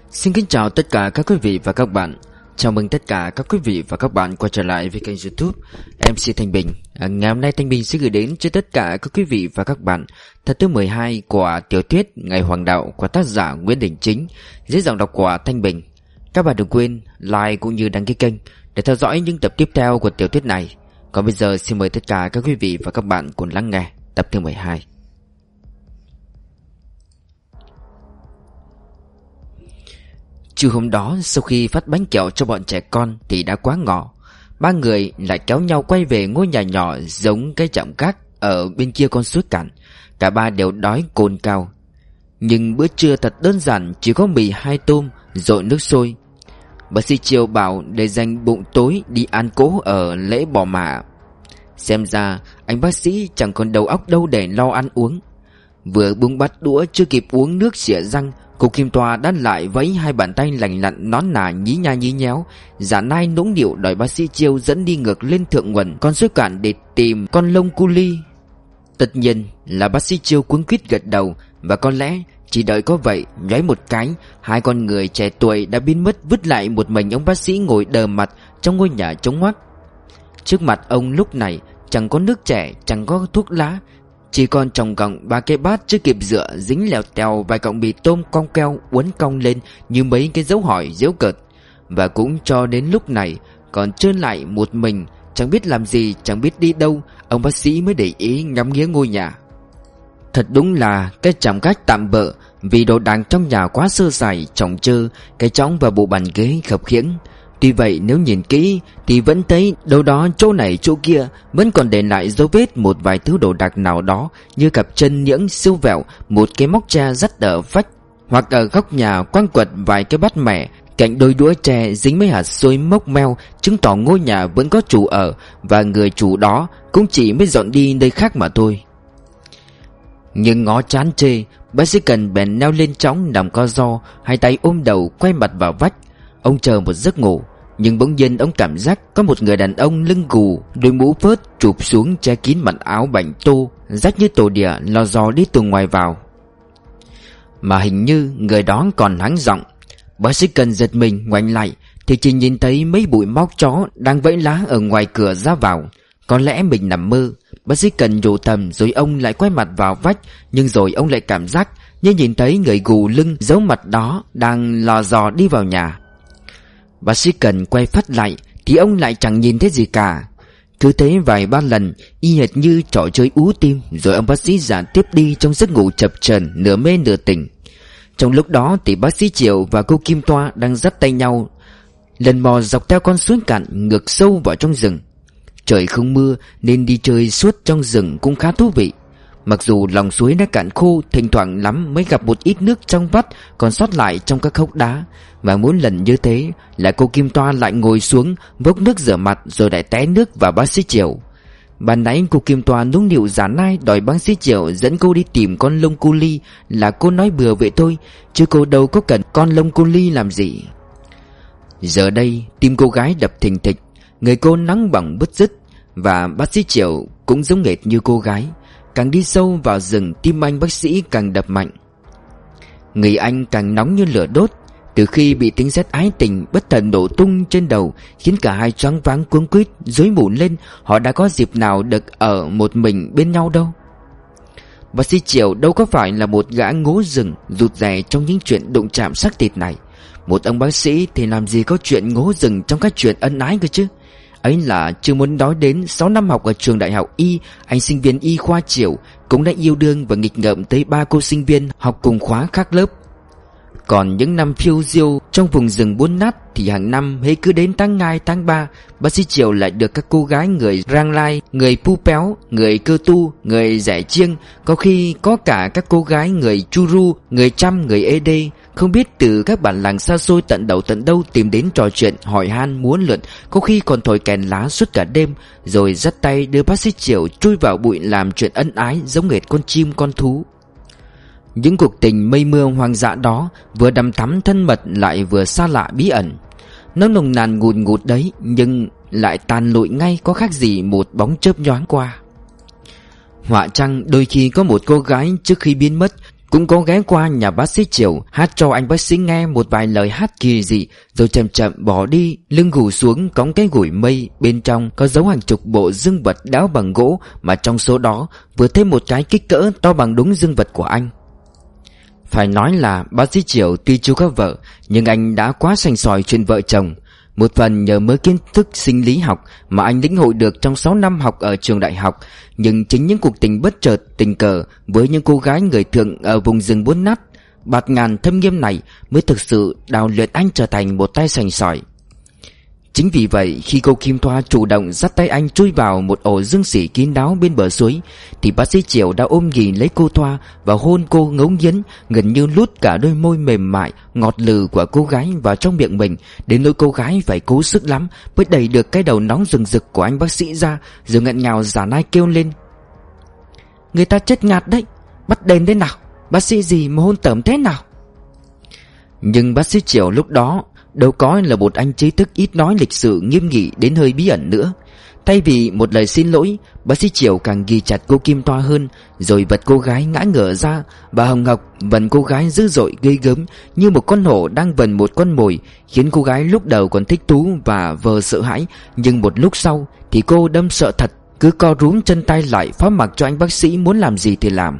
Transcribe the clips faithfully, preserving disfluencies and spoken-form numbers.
Xin kính chào tất cả các quý vị và các bạn. Chào mừng tất cả các quý vị và các bạn quay trở lại với kênh YouTube em xê Thanh Bình. à, Ngày hôm nay Thanh Bình sẽ gửi đến cho tất cả các quý vị và các bạn tập thứ mười hai của tiểu thuyết Ngày Hoàng Đạo của tác giả Nguyễn Đình Chính, dưới giọng đọc của Thanh Bình. Các bạn đừng quên like cũng như đăng ký kênh để theo dõi những tập tiếp theo của tiểu thuyết này. Còn bây giờ xin mời tất cả các quý vị và các bạn cùng lắng nghe tập thứ mười hai. Trưa hôm đó, sau khi phát bánh kẹo cho bọn trẻ con thì đã quá ngọ. Ba người lại kéo nhau quay về ngôi nhà nhỏ giống cái trạm gác ở bên kia con suối cạn. Cả ba đều đói cồn cào. Nhưng bữa trưa thật đơn giản, chỉ có mì hai tôm rồi nước sôi. Bác sĩ Chiêu bảo để dành bụng tối đi ăn cỗ ở lễ bỏ mả. Xem ra anh bác sĩ chẳng còn đầu óc đâu để lo ăn uống. Vừa bưng bát đũa chưa kịp uống nước xỉa răng, cô Kim Toa đã lại vẫy hai bàn tay lành lặn nón nà nhí nha nhí nhéo, giả nai nũng nịu đòi bác sĩ Chiêu dẫn đi ngược lên thượng nguồn con suối cạn để tìm con lông cu li. Tất nhiên là bác sĩ Chiêu cuống quýt gật đầu, và có lẽ chỉ đợi có vậy, nhoáy một cái, hai con người trẻ tuổi đã biến mất, vứt lại một mình ông bác sĩ ngồi đờ mặt trong ngôi nhà trống hoác. Trước mặt ông lúc này chẳng có nước trẻ, chẳng có thuốc lá, chỉ còn trồng cọng ba cái bát chưa kịp rửa, dính lèo tèo vài cọng mì tôm cong keo uốn cong lên như mấy cái dấu hỏi giễu cợt. Và cũng cho đến lúc này còn trơn lại một mình, chẳng biết làm gì, chẳng biết đi đâu, ông bác sĩ mới để ý ngắm nghía ngôi nhà. Thật đúng là cái trạm gác tạm bợ, vì đồ đạc trong nhà quá sơ sài, chồng chơ, cái chõng và bộ bàn ghế khập khiễng. Tuy vậy nếu nhìn kỹ thì vẫn thấy đâu đó chỗ này chỗ kia vẫn còn để lại dấu vết một vài thứ đồ đạc nào đó, như cặp chân nhẫn siêu vẹo, một cái móc tre dắt ở vách, hoặc ở góc nhà quăng quật vài cái bát mẻ, cạnh đôi đũa tre dính mấy hạt xôi mốc meo, chứng tỏ ngôi nhà vẫn có chủ ở, và người chủ đó cũng chỉ mới dọn đi nơi khác mà thôi. Nhưng ngó chán chê, bác sĩ Cần bèn leo lên chõng nằm co ro, hai tay ôm đầu quay mặt vào vách. Ông chờ một giấc ngủ, nhưng bỗng nhiên ông cảm giác có một người đàn ông lưng gù, đôi mũ phớt chụp xuống che kín mặt áo bảnh tô, rách như tổ đỉa, lò dò đi từ ngoài vào. Mà hình như người đó còn hắng giọng. Bác sĩ Cần giật mình ngoảnh lại thì chỉ nhìn thấy mấy bụi móc chó đang vẫy lá ở ngoài cửa ra vào. Có lẽ mình nằm mơ, bác sĩ Cần nhủ thầm, rồi ông lại quay mặt vào vách. Nhưng rồi ông lại cảm giác như nhìn thấy người gù lưng giấu mặt đó đang lò dò đi vào nhà. Bác sĩ Cần quay phát lại thì ông lại chẳng nhìn thấy gì cả. Cứ thế vài ba lần, y hệt như trò chơi ú tim, rồi ông bác sĩ già tiếp đi trong giấc ngủ chập chờn, nửa mê nửa tỉnh. Trong lúc đó thì bác sĩ Triệu và cô Kim Toa đang dắt tay nhau lần mò dọc theo con suối cạn ngược sâu vào trong rừng. Trời không mưa nên đi chơi suốt trong rừng cũng khá thú vị. Mặc dù lòng suối đã cạn khô, thỉnh thoảng lắm mới gặp một ít nước trong vắt còn sót lại trong các hốc đá. Và mỗi lần như thế là cô Kim Toa lại ngồi xuống vốc nước rửa mặt, rồi lại té nước vào bác sĩ Triệu. Ban nãy cô Kim Toa nũng nịu giả nai đòi bác sĩ Triệu dẫn cô đi tìm con lông cu li là cô nói bừa vậy thôi, chứ cô đâu có cần con lông cu li làm gì. Giờ đây tim cô gái đập thình thịch, người cô nóng bỏng bứt rứt, và bác sĩ Triệu cũng giống hệt như cô gái. Càng đi sâu vào rừng, tim anh bác sĩ càng đập mạnh. Người anh càng nóng như lửa đốt. Từ khi bị tiếng sét ái tình bất thần nổ tung trên đầu, khiến cả hai choáng váng cuống quýt rối mù lên, họ đã có dịp nào được ở một mình bên nhau đâu. Bác sĩ Triệu đâu có phải là một gã ngố rừng rụt rè trong những chuyện đụng chạm xác thịt này. Một ông bác sĩ thì làm gì có chuyện ngố rừng trong các chuyện ân ái cơ chứ. Ấy là chưa muốn nói đến sáu năm học ở trường đại học Y, anh sinh viên y khoa Triệu cũng đã yêu đương và nghịch ngợm tới ba cô sinh viên học cùng khóa khác lớp. Còn những năm phiêu diêu trong vùng rừng bốn nát thì hàng năm hễ cứ đến tháng hai tháng ba, bác sĩ Triệu lại được các cô gái người Rang Lai, người Pu Péo, người Cơ Tu, người Rẻ Chiêng, có khi có cả các cô gái người Churu, người Chăm, người Ê Đê, không biết từ các bản làng xa xôi tận đầu tận đâu tìm đến trò chuyện hỏi han muốn lượn, có khi còn thổi kèn lá suốt cả đêm, rồi dắt tay đưa bác sĩ Triệu chui vào bụi làm chuyện ân ái giống hệt con chim con thú. Những cuộc tình mây mưa hoang dã đó vừa đằm thắm thân mật lại vừa xa lạ bí ẩn. Nó nồng nàn ngùn ngụt đấy, nhưng lại tàn lụi ngay, có khác gì một bóng chớp nhoáng qua. Họa chăng đôi khi có một cô gái trước khi biến mất cũng có ghé qua nhà bác sĩ Triều, hát cho anh bác sĩ nghe một vài lời hát kỳ dị, rồi chậm chậm bỏ đi, lưng gù xuống cõng cái gùi mây, bên trong có dấu hàng chục bộ dương vật đẽo bằng gỗ, mà trong số đó vừa thêm một cái kích cỡ to bằng đúng dương vật của anh. Phải nói là bác sĩ Triều tuy chưa có vợ, nhưng anh đã quá sành sỏi chuyện vợ chồng. Một phần nhờ mới kiến thức sinh lý học mà anh lĩnh hội được trong sáu năm học ở trường đại học. Nhưng chính những cuộc tình bất chợt, tình cờ với những cô gái người thượng ở vùng rừng bốn nát bạt ngàn thâm nghiêm này mới thực sự đào luyện anh trở thành một tay sành sỏi. Chính vì vậy, khi cô Kim Thoa chủ động dắt tay anh chui vào một ổ dương sỉ kín đáo bên bờ suối, thì bác sĩ Triều đã ôm ghì lấy cô Thoa và hôn cô ngấu nghiến, gần như lút cả đôi môi mềm mại ngọt lừ của cô gái vào trong miệng mình, đến nỗi cô gái phải cố sức lắm mới đẩy được cái đầu nóng rừng rực của anh bác sĩ ra, rồi nghẹn ngào giả nai kêu lên: "Người ta chết ngạt đấy, bắt đền thế nào? Bác sĩ gì mà hôn tởm thế nào?" Nhưng bác sĩ Triều lúc đó đâu có là một anh trí thức ít nói, lịch sự nghiêm nghị đến hơi bí ẩn nữa. Thay vì một lời xin lỗi, bác sĩ Triều càng ghi chặt cô Kim Thoa hơn, rồi vật cô gái ngã ngửa ra. Bà Hồng Ngọc vần cô gái dữ dội ghê gớm, như một con hổ đang vần một con mồi, khiến cô gái lúc đầu còn thích thú và vờ sợ hãi, nhưng một lúc sau thì cô đâm sợ thật, cứ co rúm chân tay lại, phó mặc cho anh bác sĩ muốn làm gì thì làm.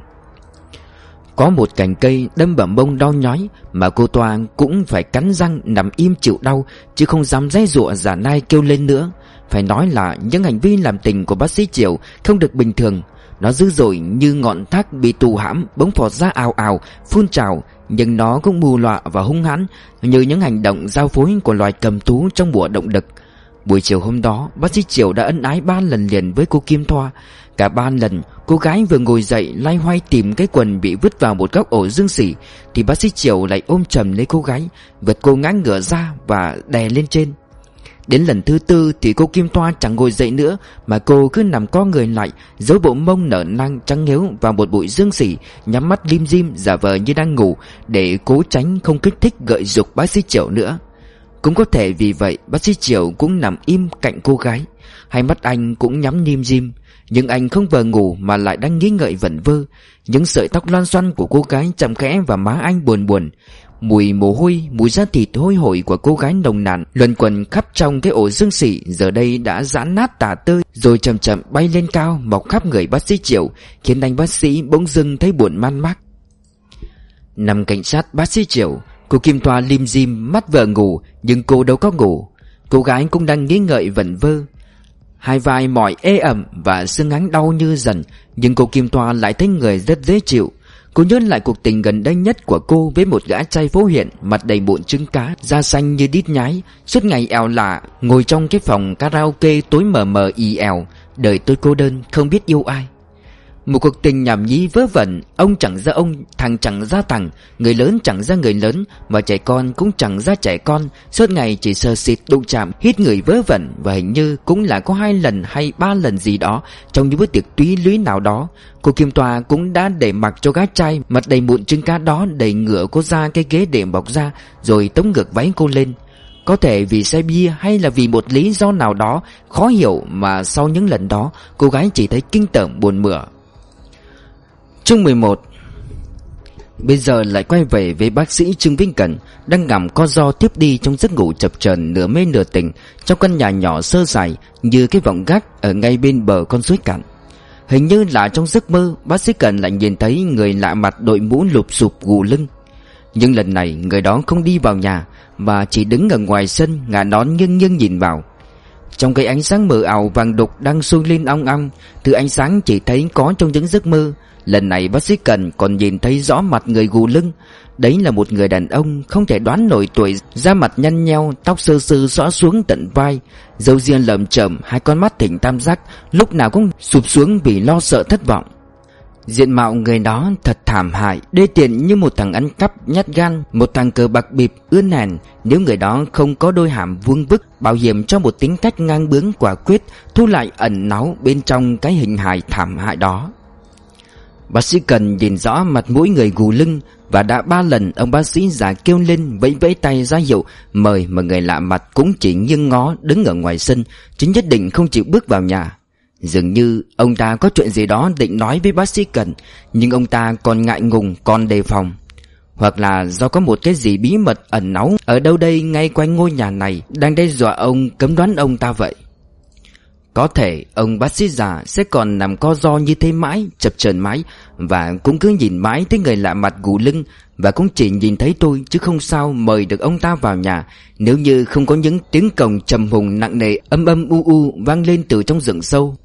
Có một cành cây đâm vào mông đau nhói mà cô Thoa cũng phải cắn răng nằm im chịu đau, chứ không dám giãy giụa giả nai kêu lên nữa. Phải nói là những hành vi làm tình của bác sĩ Triều không được bình thường. Nó dữ dội như ngọn thác bị tù hãm, bỗng phọt ra ào ào, phun trào. Nhưng nó cũng mù lòa và hung hãn như những hành động giao phối của loài cầm thú trong mùa động đực. Buổi chiều hôm đó, bác sĩ Triều đã ân ái ba lần liền với cô Kim Thoa. Cả ba lần cô gái vừa ngồi dậy loay hoay tìm cái quần bị vứt vào một góc ổ dương sỉ, thì bác sĩ Triều lại ôm chầm lấy cô gái, vật cô ngã ngửa ra và đè lên trên. Đến lần thứ tư thì cô Kim Thoa chẳng ngồi dậy nữa, mà cô cứ nằm co người lại, giấu bộ mông nở nang trắng nghếu vào một bụi dương sỉ, nhắm mắt lim dim giả vờ như đang ngủ, để cố tránh không kích thích gợi dục bác sĩ Triều nữa. Cũng có thể vì vậy bác sĩ Triều cũng nằm im cạnh cô gái, hai mắt anh cũng nhắm nim dim, nhưng anh không vờ ngủ mà lại đang nghĩ ngợi vẩn vơ. Những sợi tóc loăn xoăn của cô gái chạm khẽ vào má anh buồn buồn. Mùi mồ hôi, mùi da thịt hôi hổi của cô gái nồng nàn luẩn quẩn khắp trong cái ổ dương sỉ, giờ đây đã giãn nát tả tơi, rồi chậm chậm bay lên cao, mọc khắp người bác sĩ Triều, khiến anh bác sĩ bỗng dưng thấy buồn man mác. Nằm cạnh sát bác sĩ Triều, cô Kim Thoa lim dim mắt vờ ngủ, nhưng cô đâu có ngủ. Cô gái cũng đang nghĩ ngợi vẩn vơ. Hai vai mỏi ê ẩm và xương áng đau như dần, nhưng cô Kim Thoa lại thấy người rất dễ chịu. Cô nhớ lại cuộc tình gần đây nhất của cô với một gã trai phố huyện, mặt đầy mụn trứng cá, da xanh như đít nhái, suốt ngày ẻo lả ngồi trong cái phòng karaoke tối mờ mờ ì ẻo. Đời tôi cô đơn, không biết yêu ai. Một cuộc tình nhảm nhí vớ vẩn, ông chẳng ra ông, thằng chẳng ra thằng, người lớn chẳng ra người lớn, mà trẻ con cũng chẳng ra trẻ con, suốt ngày chỉ sờ xịt đụng chạm, hít người vớ vẩn. Và hình như cũng là có hai lần hay ba lần gì đó trong những bữa tiệc túy lúy nào đó, cô Kim Thoa cũng đã để mặc cho gái trai mặt đầy mụn trứng cá đó đẩy ngửa cô ra cái ghế để bọc ra, rồi tống ngược váy cô lên. Có thể vì say bia hay là vì một lý do nào đó khó hiểu mà sau những lần đó cô gái chỉ thấy kinh tởm buồn mửa. Chương mười một. Bây giờ lại quay về với bác sĩ Trương Vĩnh Cẩn, đang nằm co ro tiếp đi trong giấc ngủ chập chờn nửa mê nửa tỉnh, trong căn nhà nhỏ sơ sài như cái vọng gác ở ngay bên bờ con suối cạn. Hình như là trong giấc mơ, bác sĩ Cẩn lại nhìn thấy người lạ mặt đội mũ lụp xụp gù lưng. Nhưng lần này người đó không đi vào nhà, mà chỉ đứng ở ngoài sân, ngả nón nghiêng nghiêng nhìn vào. Trong cái ánh sáng mờ ảo vàng đục đang sôi lên ong ong, từ ánh sáng chỉ thấy có trong những giấc mơ. Lần này bác sĩ Cần còn nhìn thấy rõ mặt người gù lưng. Đấy là một người đàn ông không thể đoán nổi tuổi, da mặt nhăn nheo, tóc sơ sơ xõa xuống tận vai, râu ria lởm chởm, hai con mắt thỉnh tam giác lúc nào cũng sụp xuống vì lo sợ thất vọng. Diện mạo người đó thật thảm hại, đê tiện như một thằng ăn cắp nhát gan, một thằng cờ bạc bịp ươn hèn. Nếu người đó không có đôi hàm vuông vức, bảo hiểm cho một tính cách ngang bướng quả quyết, thu lại ẩn náu bên trong cái hình hài thảm hại đó. Bác sĩ Cần nhìn rõ mặt mũi người gù lưng, và đã ba lần ông bác sĩ già kêu lên vẫy vẫy tay ra hiệu mời, mà người lạ mặt cũng chỉ nghiêng ngó đứng ở ngoài sân, chứ nhất định không chịu bước vào nhà. Dường như ông ta có chuyện gì đó định nói với bác sĩ Cần, nhưng ông ta còn ngại ngùng, còn đề phòng. Hoặc là do có một cái gì bí mật ẩn náu ở đâu đây ngay quanh ngôi nhà này đang đe dọa ông, cấm đoán ông ta vậy. Có thể ông bác sĩ già sẽ còn nằm co ro như thế mãi, chập chờn mãi, và cũng cứ nhìn mãi thấy người lạ mặt gù lưng, và cũng chỉ nhìn thấy tôi chứ không sao mời được ông ta vào nhà, nếu như không có những tiếng cồng trầm hùng nặng nề âm âm u u vang lên từ trong rừng sâu.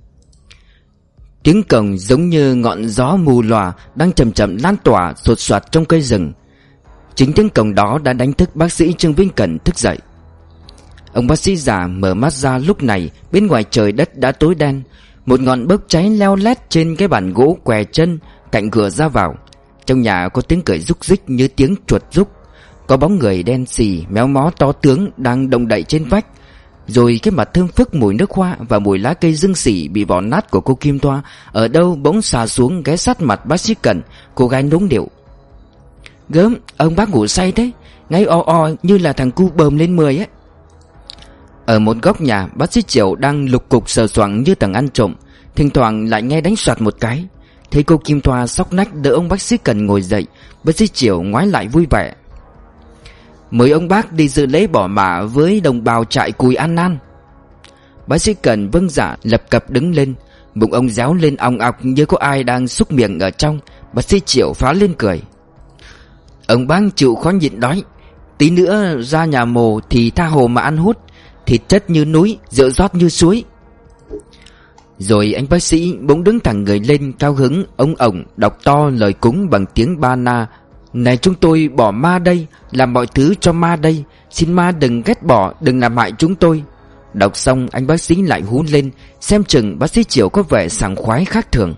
Tiếng cồng giống như ngọn gió mù lòa đang chậm chậm lan tỏa sột soạt trong cây rừng. Chính tiếng cồng đó đã đánh thức bác sĩ Trương Vĩnh Cẩn thức dậy. Ông bác sĩ già mở mắt ra lúc này, bên ngoài trời đất đã tối đen. Một ngọn bốc cháy leo lét trên cái bàn gỗ què chân cạnh cửa ra vào. Trong nhà có tiếng cười rúc rích như tiếng chuột rúc. Có bóng người đen xì méo mó to tướng đang động đậy trên vách. Rồi cái mặt thơm phức mùi nước hoa và mùi lá cây dương xỉ bị vỏ nát của cô Kim Toa ở đâu bỗng xà xuống ghé sát mặt bác sĩ Cẩn. Cô gái nũng điệu: "Gớm, ông bác ngủ say thế, ngáy o o như là thằng cu bờm lên mười ấy." Ở một góc nhà, bác sĩ Triệu đang lục cục sờ soạng như thằng ăn trộm, thỉnh thoảng lại nghe đánh soạt một cái. Thấy cô Kim Toa xóc nách đỡ ông bác sĩ Cần ngồi dậy, bác sĩ Triệu ngoái lại vui vẻ: "Mời ông bác đi dự lễ bỏ mả với đồng bào trại Cùi An Nan." Bác sĩ Cần vâng dạ lập cập đứng lên, bụng ông réo lên ong ọc như có ai đang xúc miệng ở trong. Bác sĩ Triệu phá lên cười: "Ông bác chịu khó nhịn đói, tí nữa ra nhà mồ thì tha hồ mà ăn hút, thịt chất như núi, rượu rót như suối." Rồi anh bác sĩ bỗng đứng thẳng người lên cao hứng ông ổng đọc to lời cúng bằng tiếng Ba Na: "Này chúng tôi bỏ ma đây, làm mọi thứ cho ma đây, xin ma đừng ghét bỏ, đừng làm hại chúng tôi." Đọc xong anh bác sĩ lại hú lên, xem chừng bác sĩ Triệu có vẻ sảng khoái khác thường.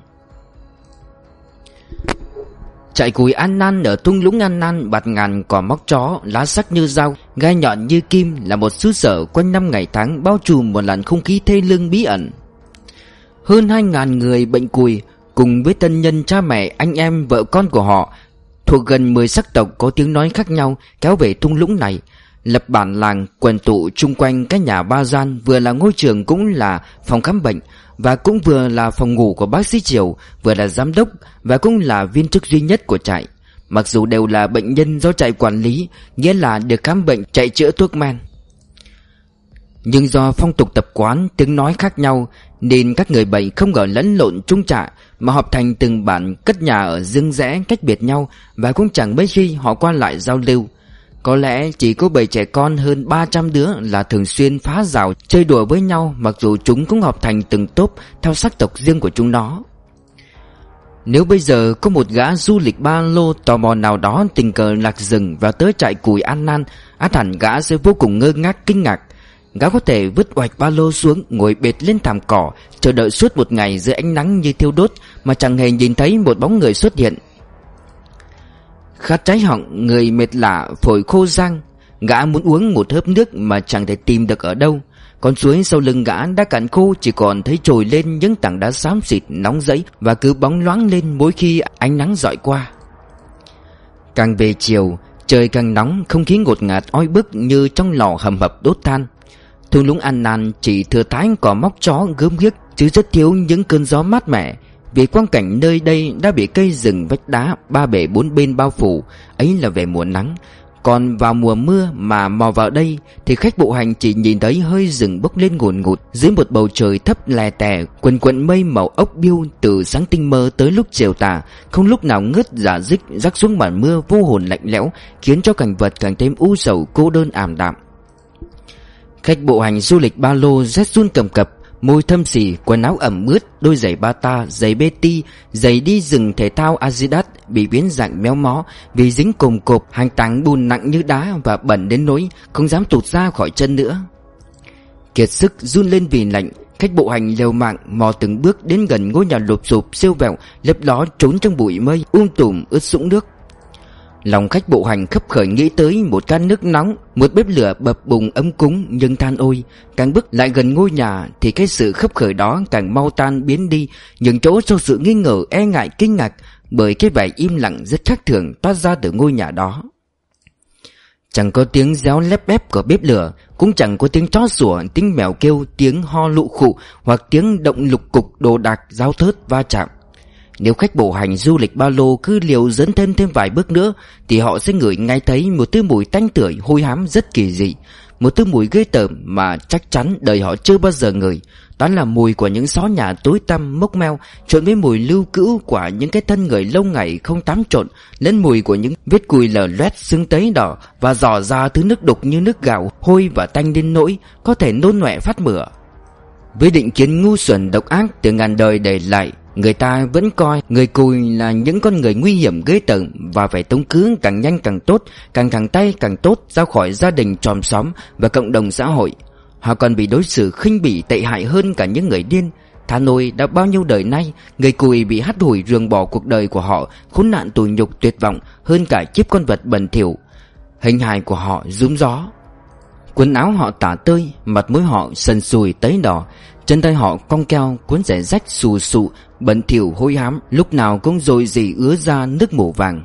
Trại Cùi An Nan ở thung lũng An Nan bạt ngàn cỏ móc chó, lá sắc như dao, gai nhọn như kim, là một xứ sở quanh năm ngày tháng bao trùm một làn không khí thê lương bí ẩn. Hơn hai ngàn người bệnh cùi cùng với thân nhân cha mẹ, anh em, vợ con của họ thuộc gần mười sắc tộc có tiếng nói khác nhau kéo về thung lũng này, lập bản làng quần tụ chung quanh cái nhà ba gian, vừa là ngôi trường cũng là phòng khám bệnh, và cũng vừa là phòng ngủ của bác sĩ Triều, vừa là giám đốc và cũng là viên chức duy nhất của trại. Mặc dù đều là bệnh nhân do trại quản lý, nghĩa là được khám bệnh, chạy chữa thuốc men, nhưng do phong tục tập quán, tiếng nói khác nhau nên các người bệnh không ở lẫn lộn chung trại mà họp thành từng bản cất nhà ở riêng rẽ cách biệt nhau, và cũng chẳng mấy khi họ qua lại giao lưu. Có lẽ chỉ có bầy trẻ con hơn ba trăm đứa là thường xuyên phá rào chơi đùa với nhau, mặc dù chúng cũng họp thành từng tốp theo sắc tộc riêng của chúng nó. Nếu bây giờ có một gã du lịch ba lô tò mò nào đó tình cờ lạc rừng và tới trại Cùi An Nan, ắt hẳn gã sẽ vô cùng ngơ ngác kinh ngạc. Gã có thể vứt oạch ba lô xuống, ngồi bệt lên thảm cỏ, chờ đợi suốt một ngày dưới ánh nắng như thiêu đốt mà chẳng hề nhìn thấy một bóng người xuất hiện. Khát cháy họng, người mệt lả, phổi khô rang, gã muốn uống một hớp nước mà chẳng thể tìm được ở đâu. Con suối sau lưng gã đã cạn khô, chỉ còn thấy trồi lên những tảng đá xám xịt nóng rẫy và cứ bóng loáng lên mỗi khi ánh nắng rọi qua. Càng về chiều, trời càng nóng, không khí ngột ngạt oi bức như trong lò hầm hập đốt than. Thung lũng An Nan chỉ thừa thãi cỏ móc chó gớm ghiếc, chứ rất thiếu những cơn gió mát mẻ, vì quang cảnh nơi đây đã bị cây rừng vách đá ba bể bốn bên bao phủ. Ấy là về mùa nắng. Còn vào mùa mưa mà mò vào đây thì khách bộ hành chỉ nhìn thấy hơi rừng bốc lên ngùn ngụt dưới một bầu trời thấp lè tè, quần quần mây màu ốc biêu từ sáng tinh mơ tới lúc chiều tà, không lúc nào ngớt rả rích rắc xuống màn mưa vô hồn lạnh lẽo, khiến cho cảnh vật càng thêm u sầu cô đơn ảm đạm. Khách bộ hành du lịch ba lô rét run cầm cập, môi thâm xỉ, quần áo ẩm ướt, đôi giày bata, giày beti, giày đi rừng thể thao Adidas bị biến dạng méo mó vì dính cồm cộp, hành tảng bùn nặng như đá và bẩn đến nỗi không dám tụt ra khỏi chân nữa. Kiệt sức run lên vì lạnh, khách bộ hành liều mạng mò từng bước đến gần ngôi nhà lụp xụp siêu vẹo lấp ló trốn trong bụi mây um tùm ướt sũng nước. Lòng khách bộ hành khấp khởi nghĩ tới một can nước nóng, một bếp lửa bập bùng ấm cúng, nhưng than ôi, càng bước lại gần ngôi nhà thì cái sự khấp khởi đó càng mau tan biến đi, nhường chỗ cho sự nghi ngờ, e ngại, kinh ngạc, bởi cái vẻ im lặng rất khác thường toát ra từ ngôi nhà đó. Chẳng có tiếng réo lép bép của bếp lửa, cũng chẳng có tiếng chó sủa, tiếng mèo kêu, tiếng ho lụ khụ hoặc tiếng động lục cục đồ đạc giao thớt va chạm. Nếu khách bộ hành du lịch ba lô cứ liều dấn thân thêm vài bước nữa thì họ sẽ ngửi ngay thấy một thứ mùi tanh tưởi hôi hám rất kỳ dị, một thứ mùi ghê tởm mà chắc chắn đời họ chưa bao giờ ngửi. Đó là mùi của những xó nhà tối tăm mốc meo trộn với mùi lưu cữu của những cái thân người lâu ngày không tắm trộn, lẫn mùi của những vết cùi lở loét xương tấy đỏ và rò ra thứ nước đục như nước gạo, hôi và tanh đến nỗi có thể nôn nọe phát mửa. Với định kiến ngu xuẩn độc ác từ ngàn đời để lại, người ta vẫn coi người cùi là những con người nguy hiểm ghê tởm và phải tống khứ càng nhanh càng tốt, càng thẳng tay càng tốt ra khỏi gia đình chòm xóm và cộng đồng xã hội. Họ còn bị đối xử khinh bỉ tệ hại hơn cả những người điên. Thà nôi đã bao nhiêu đời nay, người cùi bị hắt hủi ruồng bỏ cuộc đời của họ, khốn nạn tủi nhục tuyệt vọng hơn cả chiếc con vật bẩn thỉu. Hình hài của họ rúm gió, quần áo họ tả tơi, mặt mũi họ sần sùi tấy đỏ, chân tay họ cong keo, cuốn giày rách xù xụ, bẩn thỉu hôi hám, lúc nào cũng dồi dỉ ứa ra nước mủ vàng.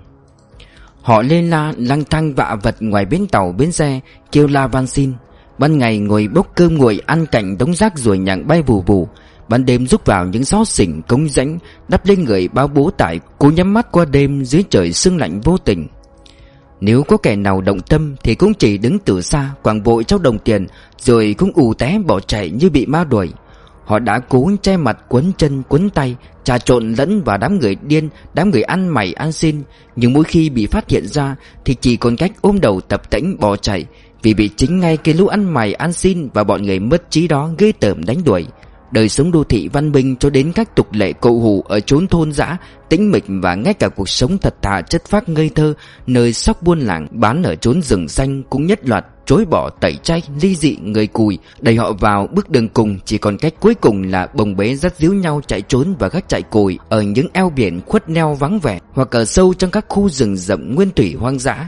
Họ lê la lang thang vạ vật ngoài bến tàu bến xe, kêu la van xin. Ban ngày ngồi bốc cơm nguội ăn cạnh đống rác ruồi nhặng bay vù vù, ban đêm rúc vào những xó xỉnh cống rãnh, đắp lên người bao bố tải, cố nhắm mắt qua đêm dưới trời sương lạnh vô tình. Nếu có kẻ nào động tâm thì cũng chỉ đứng từ xa quàng vội trong đồng tiền, rồi cũng ù té bỏ chạy như bị ma đuổi. Họ đã cố che mặt quấn chân quấn tay, trà trộn lẫn vào đám người điên, đám người ăn mày ăn xin. Nhưng mỗi khi bị phát hiện ra thì chỉ còn cách ôm đầu tập tễnh bỏ chạy, vì bị chính ngay cái lũ ăn mày ăn xin và bọn người mất trí đó ghê tởm đánh đuổi. Đời sống đô thị văn minh cho đến các tục lệ cậu hủ ở chốn thôn dã tĩnh mịch, và ngay cả cuộc sống thật thà chất phác ngây thơ nơi sóc buôn làng bán ở chốn rừng xanh cũng nhất loạt chối bỏ tẩy chay ly dị người cùi, đẩy họ vào bước đường cùng. Chỉ còn cách cuối cùng là bồng bế dắt díu nhau chạy trốn vào các trại cùi ở những eo biển khuất neo vắng vẻ, hoặc ở sâu trong các khu rừng rậm nguyên thủy hoang dã.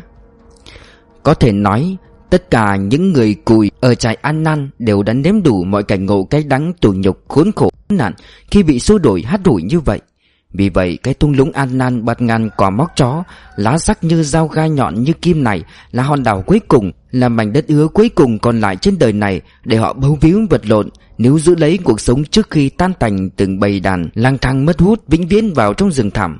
Có thể nói tất cả những người cùi ở trại An Nan đều đã nếm đủ mọi cảnh ngộ cái đắng tủi nhục khốn khổ nạn khi bị xô đổi hắt hủi như vậy. Vì vậy cái thung lũng An Nan bạt ngàn cỏ móc chó, lá sắc như dao gai nhọn như kim này là hòn đảo cuối cùng, là mảnh đất ứa cuối cùng còn lại trên đời này để họ bấu víu vật lộn, nếu giữ lấy cuộc sống trước khi tan tành từng bầy đàn lang thang mất hút vĩnh viễn vào trong rừng thẳm.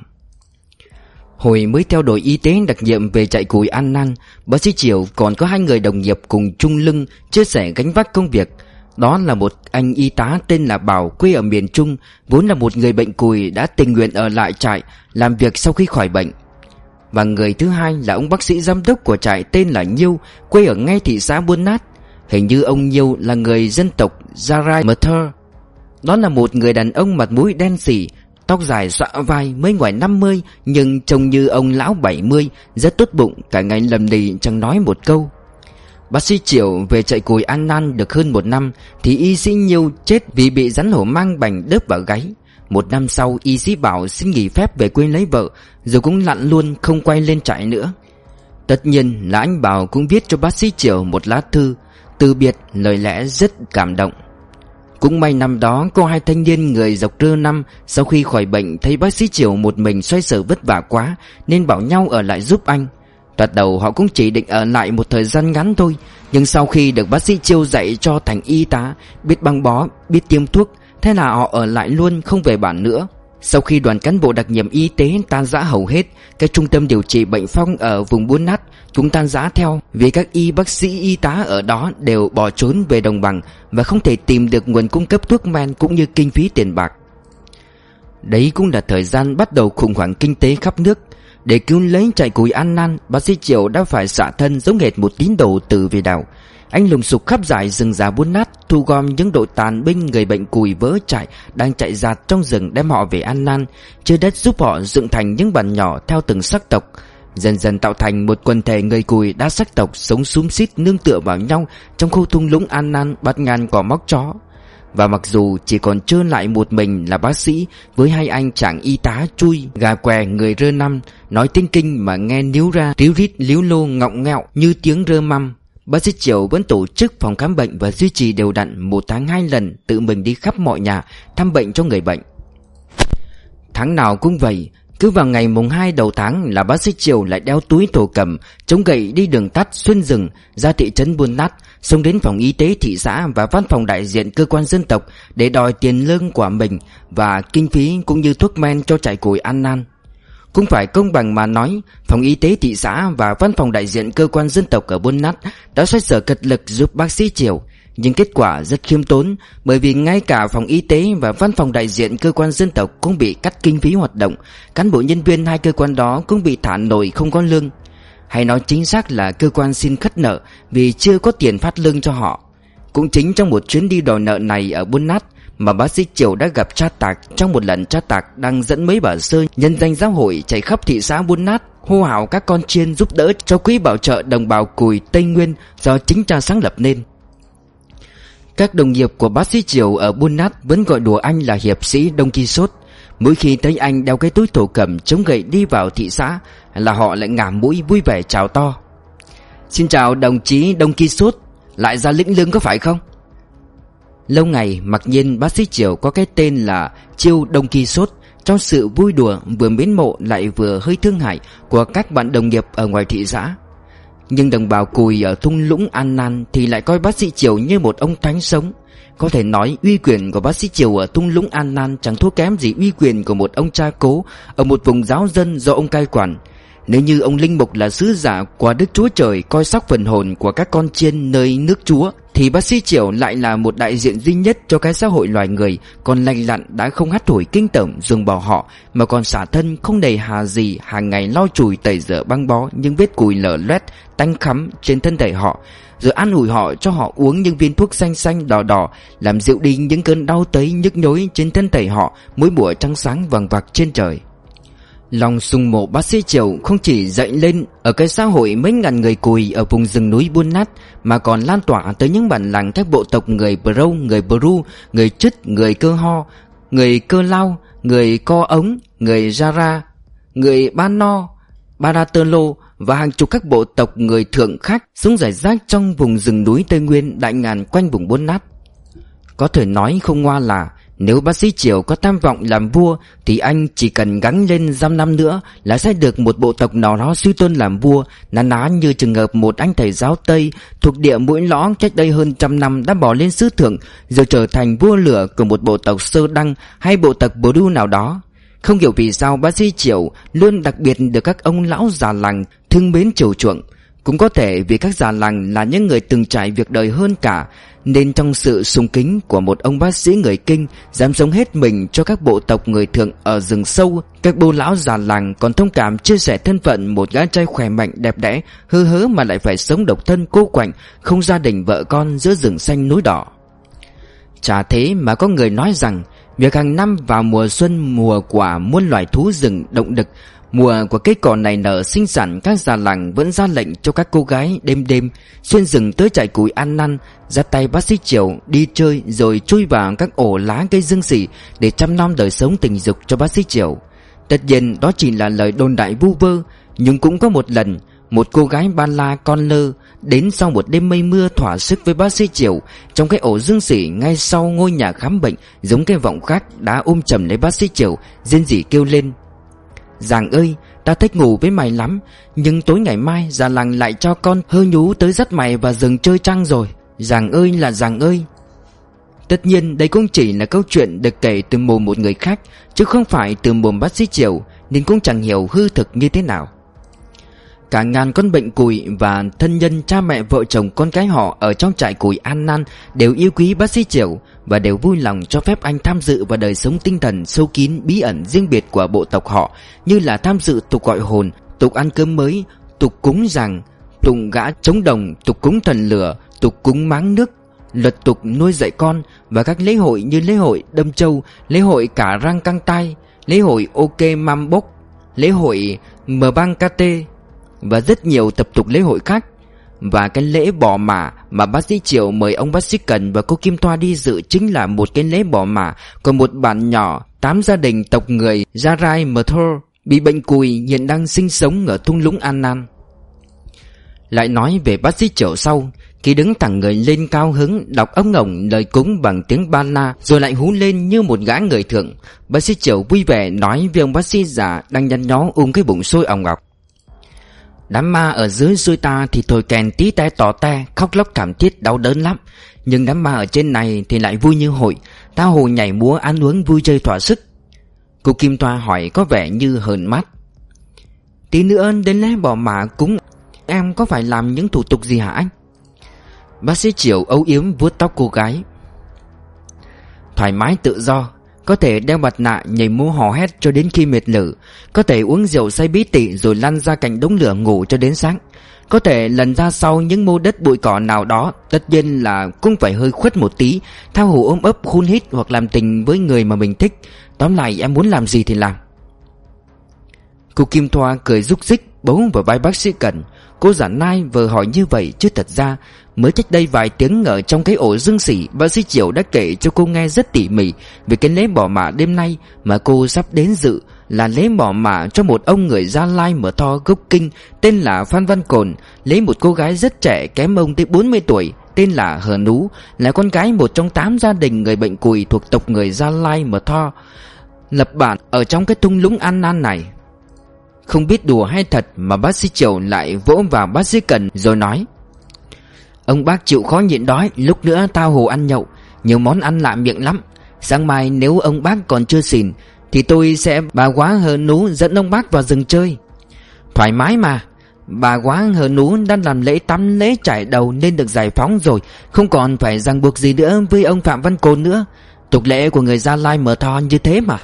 Hồi mới theo đội y tế đặc nhiệm về trại cùi An Nan, bác sĩ Triều còn có hai người đồng nghiệp cùng chung lưng chia sẻ gánh vác công việc. Đó là một anh y tá tên là Bảo, quê ở miền Trung, vốn là một người bệnh cùi đã tình nguyện ở lại trại làm việc sau khi khỏi bệnh. Và người thứ hai là ông bác sĩ giám đốc của trại tên là Nhiêu, quê ở ngay thị xã Buôn Nát. Hình như ông Nhiêu là người dân tộc Zarai Mờ. Đó là một người đàn ông mặt mũi đen sì, tóc dài xõa vai, mới ngoài năm mươi nhưng trông như ông lão bảy mươi, rất tốt bụng, cả ngày lầm lì chẳng nói một câu. Bác sĩ Triệu về trại cùi An Nan được hơn một năm thì y sĩ Nhiêu chết vì bị rắn hổ mang bành đớp vào gáy. Một năm sau, y sĩ Bảo xin nghỉ phép về quê lấy vợ, rồi cũng lặn luôn không quay lên trại nữa. Tất nhiên là anh Bảo cũng viết cho bác sĩ Triệu một lá thư từ biệt, lời lẽ rất cảm động. Cũng may năm đó có hai thanh niên người dọc Rơ Năm sau khi khỏi bệnh thấy bác sĩ Triều một mình xoay sở vất vả quá nên bảo nhau ở lại giúp anh. Thoạt đầu họ cũng chỉ định ở lại một thời gian ngắn thôi, nhưng sau khi được bác sĩ Triều dạy cho thành y tá, biết băng bó, biết tiêm thuốc, thế là họ ở lại luôn không về bản nữa. Sau khi đoàn cán bộ đặc nhiệm y tế tan rã hầu hết, cái trung tâm điều trị bệnh phong ở vùng Buôn Nát cũng tan rã theo, vì các y bác sĩ y tá ở đó đều bỏ trốn về đồng bằng và không thể tìm được nguồn cung cấp thuốc men cũng như kinh phí tiền bạc. Đấy cũng là thời gian bắt đầu khủng hoảng kinh tế khắp nước. Để cứu lấy trại cùi An Nan, bác sĩ Triệu đã phải xả thân giống hệt một tín đồ từ về đảo. Anh lùng sục khắp dải rừng già Buôn Nát, thu gom những đội tàn binh người bệnh cùi vỡ trại đang chạy dạt trong rừng, đem họ về An Nan, chia đất giúp họ dựng thành những bản nhỏ theo từng sắc tộc, dần dần tạo thành một quần thể người cùi đa sắc tộc sống xúm xít nương tựa vào nhau trong khu thung lũng An Nan bạt ngàn cỏ móc chó. Và mặc dù chỉ còn trơ lại một mình là bác sĩ với hai anh chàng y tá chui gà què người Rơ Năm, nói tiếng Kinh mà nghe níu ra ríu rít líu lô ngọng ngẹo như tiếng Rơ Măm, bác sĩ Triệu vẫn tổ chức phòng khám bệnh và duy trì đều đặn một tháng hai lần tự mình đi khắp mọi nhà thăm bệnh cho người bệnh. Tháng nào cũng vậy, Cứ vào ngày mùng hai đầu tháng là bác sĩ Triều lại đeo túi thổ cẩm, chống gậy đi đường tắt xuyên rừng ra thị trấn Buôn Nát, xông đến phòng y tế thị xã và văn phòng đại diện cơ quan dân tộc để đòi tiền lương của mình và kinh phí cũng như thuốc men cho trại củi An Nan. Cũng phải công bằng mà nói, phòng y tế thị xã và văn phòng đại diện cơ quan dân tộc ở Buôn Nát đã xoay sở cật lực giúp bác sĩ Triều, nhưng kết quả rất khiêm tốn, bởi vì ngay cả phòng y tế và văn phòng đại diện cơ quan dân tộc cũng bị cắt kinh phí hoạt động, cán bộ nhân viên hai cơ quan đó cũng bị thả nổi không có lương. Hay nói chính xác là cơ quan xin khất nợ vì chưa có tiền phát lương cho họ. Cũng chính trong một chuyến đi đòi nợ này ở Buôn Nát mà bác sĩ Triều đã gặp cha Tạc trong một lần cha Tạc đang dẫn mấy bà sơ nhân danh giáo hội chạy khắp thị xã Buôn Nát hô hào các con chiên giúp đỡ cho quỹ bảo trợ đồng bào Cùi Tây Nguyên do chính cha sáng lập nên. Các đồng nghiệp của bác sĩ Triều ở Buôn Nát vẫn gọi đùa anh là hiệp sĩ Đông Quixote. Mỗi khi thấy anh đeo cái túi thổ cẩm chống gậy đi vào thị xã là họ lại ngả mũi vui vẻ chào to. Xin chào đồng chí Đông Quixote, lại ra lĩnh lương có phải không? Lâu ngày mặc nhiên bác sĩ Triều có cái tên là Chiêu Đông Quixote trong sự vui đùa vừa mến mộ lại vừa hơi thương hại của các bạn đồng nghiệp ở ngoài thị xã. Nhưng đồng bào Cùi ở thung lũng An Nan thì lại coi bác sĩ Triều như một ông thánh sống. Có thể nói uy quyền của bác sĩ Triều ở thung lũng An Nan chẳng thua kém gì uy quyền của một ông cha cố ở một vùng giáo dân do ông cai quản. Nếu như ông linh mục là sứ giả của Đức Chúa Trời coi sóc phần hồn của các con chiên nơi nước Chúa, thì bác sĩ Triều lại là một đại diện duy nhất cho cái xã hội loài người còn lành lặn đã không hắt hủi kinh tởm ruồng bỏ họ, mà còn xả thân không đầy hà gì hàng ngày lau chùi tẩy rửa băng bó những vết cùi lở loét tanh khắm trên thân thể họ, rồi an ủi họ cho họ uống những viên thuốc xanh xanh đỏ đỏ làm dịu đi những cơn đau tấy nhức nhối trên thân thể họ mỗi buổi trăng sáng vằng vặc trên trời. Lòng sùng mộ bác sĩ Triều không chỉ dậy lên ở cái xã hội mấy ngàn người Cùi ở vùng rừng núi Buôn Nát, mà còn lan tỏa tới những bản làng các bộ tộc người Brâu, người Bru, người Chứt, người Cơ Ho, người Cơ Lao, người Co Ống, người Jara, người Ba No, Baratolo và hàng chục các bộ tộc người Thượng khác sống rải rác trong vùng rừng núi Tây Nguyên đại ngàn quanh vùng Buôn Nát. Có thể nói không ngoa là nếu bác sĩ Triều có tham vọng làm vua thì anh chỉ cần gắng lên dăm năm nữa là sẽ được một bộ tộc nào đó suy tôn làm vua, ná ná như trường hợp một anh thầy giáo Tây thuộc địa Mũi Lõ cách đây hơn trăm năm đã bỏ lên xứ thượng rồi trở thành vua lửa của một bộ tộc Sơ Đăng hay bộ tộc Bru nào đó. Không hiểu vì sao bác sĩ Triều luôn đặc biệt được các ông lão già làng thương mến chiều chuộng. Cũng có thể vì các già làng là những người từng trải việc đời hơn cả, nên trong sự sùng kính của một ông bác sĩ người Kinh dám sống hết mình cho các bộ tộc người Thượng ở rừng sâu, các bô lão già làng còn thông cảm chia sẻ thân phận một gã trai khỏe mạnh đẹp đẽ hư hớ mà lại phải sống độc thân cô quạnh, không gia đình vợ con giữa rừng xanh núi đỏ. Chả thế mà có người nói rằng việc hàng năm vào mùa xuân, mùa quả muôn loài thú rừng động đực, mùa của cây cỏ này nở sinh sản, các già làng vẫn ra lệnh cho các cô gái đêm đêm xuyên rừng tới trại củi An Nan, dắt tay bác sĩ Triều đi chơi rồi chui vào các ổ lá cây dương xỉ để chăm nom đời sống tình dục cho bác sĩ Triều. Tất nhiên đó chỉ là lời đồn đại vu vơ, nhưng cũng có một lần một cô gái Ba La con lơ đến sau một đêm mây mưa thỏa sức với bác sĩ Triều trong cái ổ dương xỉ ngay sau ngôi nhà khám bệnh, giống cái vọng khác đã ôm chầm lấy bác sĩ Triều, rên rỉ kêu lên: "Giàng ơi, ta thích ngủ với mày lắm, nhưng tối ngày mai già làng lại cho con hơ nhú tới dắt mày vào rừng chơi trăng rồi. Giàng ơi là giàng ơi." Tất nhiên đây cũng chỉ là câu chuyện được kể từ mồm một người khác, chứ không phải từ mồm bác sĩ Triều, nên cũng chẳng hiểu hư thực như thế nào. Cả ngàn con bệnh cùi và thân nhân cha mẹ vợ chồng con cái họ ở trong trại củi An Nan đều yêu quý bác sĩ Triều và đều vui lòng cho phép anh tham dự vào đời sống tinh thần sâu kín bí ẩn riêng biệt của bộ tộc họ, như là tham dự tục gọi hồn, tục ăn cơm mới, tục cúng giàng, tục gã trống đồng, tục cúng thần lửa, tục cúng máng nước, luật tục nuôi dạy con và các lễ hội như lễ hội đâm châu, lễ hội cả răng căng tai, lễ hội ok mam bốc, lễ hội mờ bang kt và rất nhiều tập tục lễ hội khác. Và cái lễ bỏ mả mà bác sĩ Triều mời ông bác sĩ Cần và cô Kim Thoa đi dự chính là một cái lễ bỏ mả của một bản nhỏ tám gia đình tộc người Jarai Mờ Thor bị bệnh cùi hiện đang sinh sống ở thung lũng An Nan. Lại nói về bác sĩ Triệu sau, khi đứng thẳng người lên cao hứng đọc ống ngổng lời cúng bằng tiếng Ba La, rồi lại hú lên như một gã người thượng. Bác sĩ Triệu vui vẻ nói với ông bác sĩ già đang nhăn nhó ôm cái bụng sôi òng ọc: đám ma ở dưới xuôi ta thì thổi kèn tí te tỏ te, khóc lóc thảm thiết đau đớn lắm. Nhưng đám ma ở trên này thì lại vui như hội, tha hồ nhảy múa ăn uống vui chơi thỏa sức. Cô Kim Toa hỏi có vẻ như hờn mắt: tí nữa đến lễ bỏ mả cúng, em có phải làm những thủ tục gì hả anh? Bác sĩ Triệu âu yếm vuốt tóc cô gái: thoải mái tự do, có thể đeo mặt nạ nhảy múa hò hét cho đến khi mệt lử, có thể uống rượu say bí tị rồi lăn ra cạnh đống lửa ngủ cho đến sáng, có thể lần ra sau những mô đất bụi cỏ nào đó, tất nhiên là cũng phải hơi khuất một tí, tha hồ ôm ấp hôn hít hoặc làm tình với người mà mình thích. Tóm lại em muốn làm gì thì làm. Cô Kim Thoa cười rúc rích bấu vào vai bác sĩ Cẩn. Cô giả nai vừa hỏi như vậy chứ thật ra mới cách đây vài tiếng ở trong cái ổ dương sỉ, bác sĩ Triệu đã kể cho cô nghe rất tỉ mỉ về cái lễ bỏ mả đêm nay mà cô sắp đến dự, là lễ bỏ mả cho một ông người Gia Lai mở to gốc Kinh tên là Phan Văn Cồn, lấy một cô gái rất trẻ kém ông tới bốn mươi tuổi tên là Hờ Nú, là con gái một trong tám gia đình người bệnh cùi thuộc tộc người Gia Lai mở to lập bản ở trong cái thung lũng An Nan này. Không biết đùa hay thật mà bác sĩ Triệu lại vỗ vào bác sĩ Cần rồi nói: ông bác chịu khó nhịn đói, lúc nữa tao hồ ăn nhậu, nhiều món ăn lạ miệng lắm. Sáng mai nếu ông bác còn chưa xỉn thì tôi sẽ bà quá Hờ Nú dẫn ông bác vào rừng chơi. Thoải mái mà, bà quá Hờ Nú đang làm lễ tắm lễ trải đầu nên được giải phóng rồi, không còn phải ràng buộc gì nữa với ông Phạm Văn Cồn nữa. Tục lệ của người Gia Lai mở to như thế mà.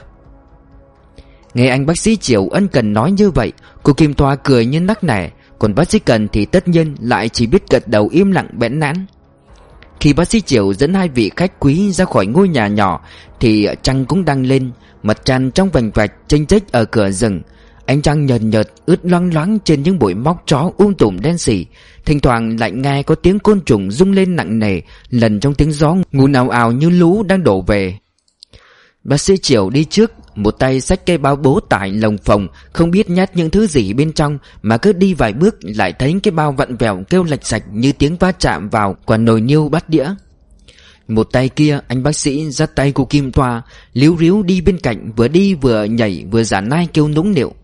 Nghe anh bác sĩ Triệu ân cần nói như vậy, cô Kim Thoa cười như nắc nẻ, còn bác sĩ Cần thì tất nhiên lại chỉ biết gật đầu im lặng bẽn nản. Khi bác sĩ Triệu dẫn hai vị khách quý ra khỏi ngôi nhà nhỏ thì trăng cũng đang lên, mặt trăng trong vành vạch chênh chếch ở cửa rừng. Ánh trăng nhợt nhợt ướt loang loáng trên những bụi móc chó um tùm đen sì. Thỉnh thoảng lại nghe có tiếng côn trùng rung lên nặng nề, lần trong tiếng gió ngùn ào ào như lũ đang đổ về. Bác sĩ Triệu đi trước, một tay xách cây bao bố tải lồng phồng, không biết nhét những thứ gì bên trong, mà cứ đi vài bước lại thấy cái bao vặn vẹo kêu lạch sạch như tiếng va chạm vào quả nồi niêu bát đĩa. Một tay kia anh bác sĩ dắt tay cô Kim Thoa líu ríu đi bên cạnh, vừa đi vừa nhảy vừa giả nai kêu nũng nịu: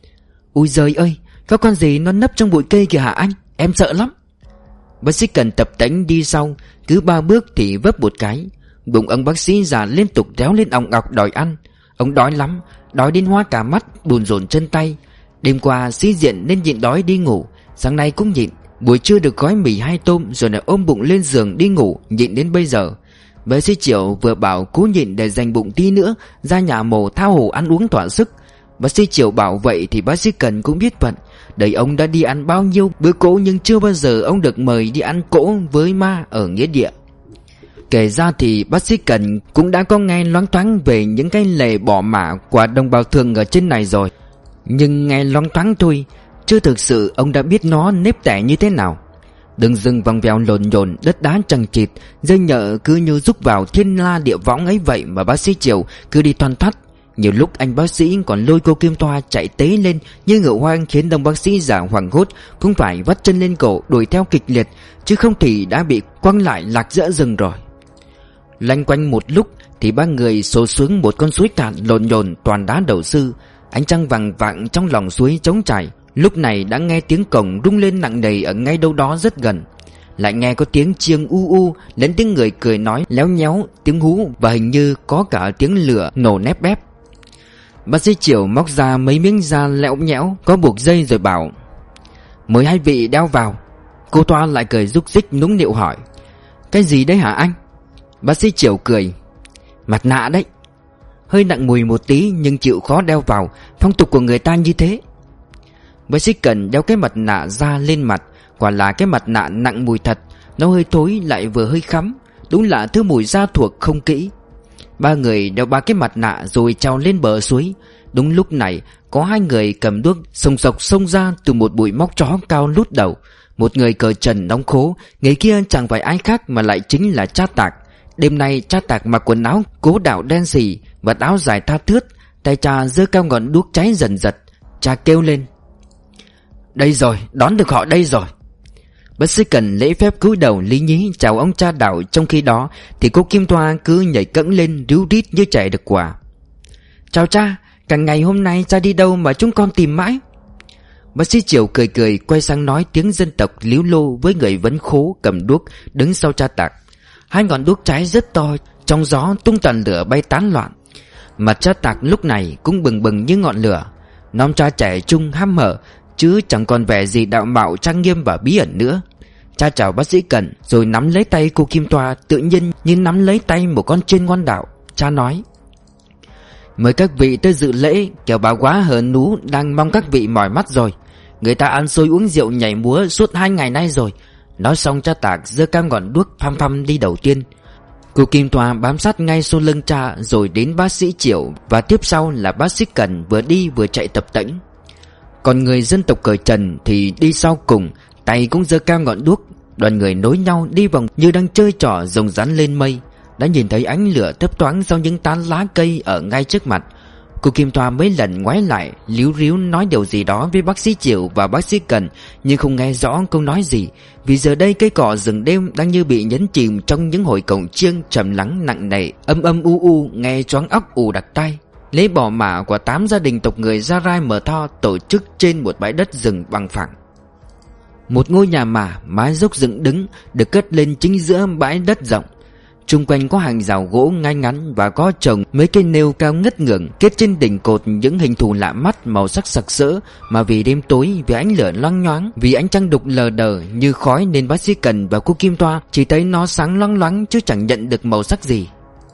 ui giời ơi, có con gì nó nấp trong bụi cây kìa hả anh, em sợ lắm. Bác sĩ Cần tập tễnh đi sau, cứ ba bước thì vấp một cái. Bụng ông bác sĩ già liên tục réo lên òng ọc đòi ăn. Ông đói lắm, đói đến hoa cả mắt, bùn rộn chân tay. Đêm qua sĩ diện nên nhịn đói đi ngủ, sáng nay cũng nhịn. Buổi trưa được gói mì hai tôm rồi lại ôm bụng lên giường đi ngủ, nhịn đến bây giờ. Bác sĩ Triệu vừa bảo cố nhịn để dành bụng tí nữa ra nhà mổ thao hồ ăn uống thỏa sức. Bác sĩ Triệu bảo vậy thì bác sĩ Cần cũng biết vận. Đời ông đã đi ăn bao nhiêu bữa cỗ nhưng chưa bao giờ ông được mời đi ăn cỗ với ma ở nghĩa địa. Kể ra thì bác sĩ Cần cũng đã có nghe loáng thoáng về những cái lề bỏ mả của đồng bào thường ở trên này rồi, nhưng nghe loáng thoáng thôi, chưa thực sự ông đã biết nó nếp tẻ như thế nào. Đường rừng vòng vèo lồn nhồn, đất đá chằng chịt, dây nhợ cứ như rúc vào thiên la địa võng ấy vậy mà bác sĩ Triệu cứ đi thoăn thoắt. Nhiều lúc anh bác sĩ còn lôi cô Kim Thoa chạy tế lên như ngựa hoang, khiến đồng bác sĩ giả hoảng hốt cũng phải vắt chân lên cổ đuổi theo kịch liệt, chứ không thì đã bị quăng lại lạc giữa rừng rồi. Loanh quanh một lúc thì ba người xô xuống một con suối cạn lồn nhồn toàn đá đầu sư. Ánh trăng vàng vạng trong lòng suối trống trải. Lúc này đã nghe tiếng cổng rung lên nặng nề ở ngay đâu đó rất gần. Lại nghe có tiếng chiêng u u, lẫn tiếng người cười nói léo nhéo, tiếng hú và hình như có cả tiếng lửa nổ nép bép. Bác sĩ Triệu móc ra mấy miếng da lẹo nhẽo có buộc dây rồi bảo: mời hai vị đeo vào. Cô Thoa lại cười rúc rích nũng nịu hỏi: cái gì đấy hả anh? Bác sĩ Triệu cười: mặt nạ đấy. Hơi nặng mùi một tí nhưng chịu khó đeo vào, phong tục của người ta như thế. Bác sĩ Cần đeo cái mặt nạ da lên mặt. Quả là cái mặt nạ nặng mùi thật, nó hơi thối lại vừa hơi khắm, đúng là thứ mùi da thuộc không kỹ. Ba người đeo ba cái mặt nạ rồi trèo lên bờ suối. Đúng lúc này có hai người cầm đuốc sồng sộc xông ra từ một bụi móc chó cao lút đầu. Một người cởi trần đóng khố, người kia chẳng phải ai khác mà lại chính là Cha Tạc. Đêm nay Cha Tạc mặc quần áo cố đạo đen xì và áo dài tha thướt, tay cha giơ cao ngọn đuốc cháy dần dật. Cha kêu lên: đây rồi, đón được họ đây rồi. Bác sĩ Cần lễ phép cúi đầu lý nhí chào ông cha Đạo. Trong khi đó thì cô Kim Thoa cứ nhảy cẫng lên ríu rít như chạy được quả. Chào cha, cả ngày hôm nay cha đi đâu mà chúng con tìm mãi? Bác sĩ Triều cười cười quay sang nói tiếng dân tộc líu lô với người vấn khố cầm đuốc đứng sau cha Tạc. Hai ngọn đuốc cháy rất to, trong gió tung tàn lửa bay tán loạn. Mặt cha Tạc lúc này cũng bừng bừng như ngọn lửa. Nom cha trẻ trung hăm hở, chứ chẳng còn vẻ gì đạo mạo trang nghiêm và bí ẩn nữa. Cha chào bác sĩ Cần rồi nắm lấy tay cô Kim Thoa tự nhiên như nắm lấy tay một con chiên ngoan đạo. Cha nói: Mời các vị tới dự lễ, kẻo bà quá hờ nú đang mong các vị mỏi mắt rồi. Người ta ăn xôi uống rượu nhảy múa suốt hai ngày nay rồi. Nói xong cha Tạc giơ cam ngọn đuốc phăm phăm đi đầu tiên. Cô Kim Thoa bám sát ngay sau lưng cha rồi đến bác sĩ Triệu, và tiếp sau là bác sĩ Cần vừa đi vừa chạy tập tễnh. Còn người dân tộc cởi trần thì đi sau cùng, tay cũng giơ cam ngọn đuốc. Đoàn người nối nhau đi vòng như đang chơi trò rồng rắn lên mây. Đã nhìn thấy ánh lửa thấp thoáng sau những tán lá cây ở ngay trước mặt. Cô Kim Thoa mấy lần ngoái lại líu ríu nói điều gì đó với bác sĩ Triệu và bác sĩ Cần, nhưng không nghe rõ câu nói gì, vì giờ đây cây cỏ rừng đêm đang như bị nhấn chìm trong những hồi cổng chiêng trầm lắng nặng nề, âm âm u u, nghe choáng óc ù đặc tai. Lễ bỏ mả của tám gia đình tộc người Gia Rai Mờ Tho tổ chức trên một bãi đất rừng bằng phẳng. Một ngôi nhà mả mái dốc dựng đứng được cất lên chính giữa bãi đất rộng. Chung quanh có hàng rào gỗ ngay ngắn và có trồng mấy cây nêu cao ngất ngưởng, kết trên đỉnh cột những hình thù lạ mắt màu sắc sặc sỡ, mà vì đêm tối, vì ánh lửa loang nhoáng, vì ánh trăng đục lờ đờ như khói nên bác sĩ Cần và cô Kim Thoa chỉ thấy nó sáng loáng loáng chứ chẳng nhận được màu sắc gì.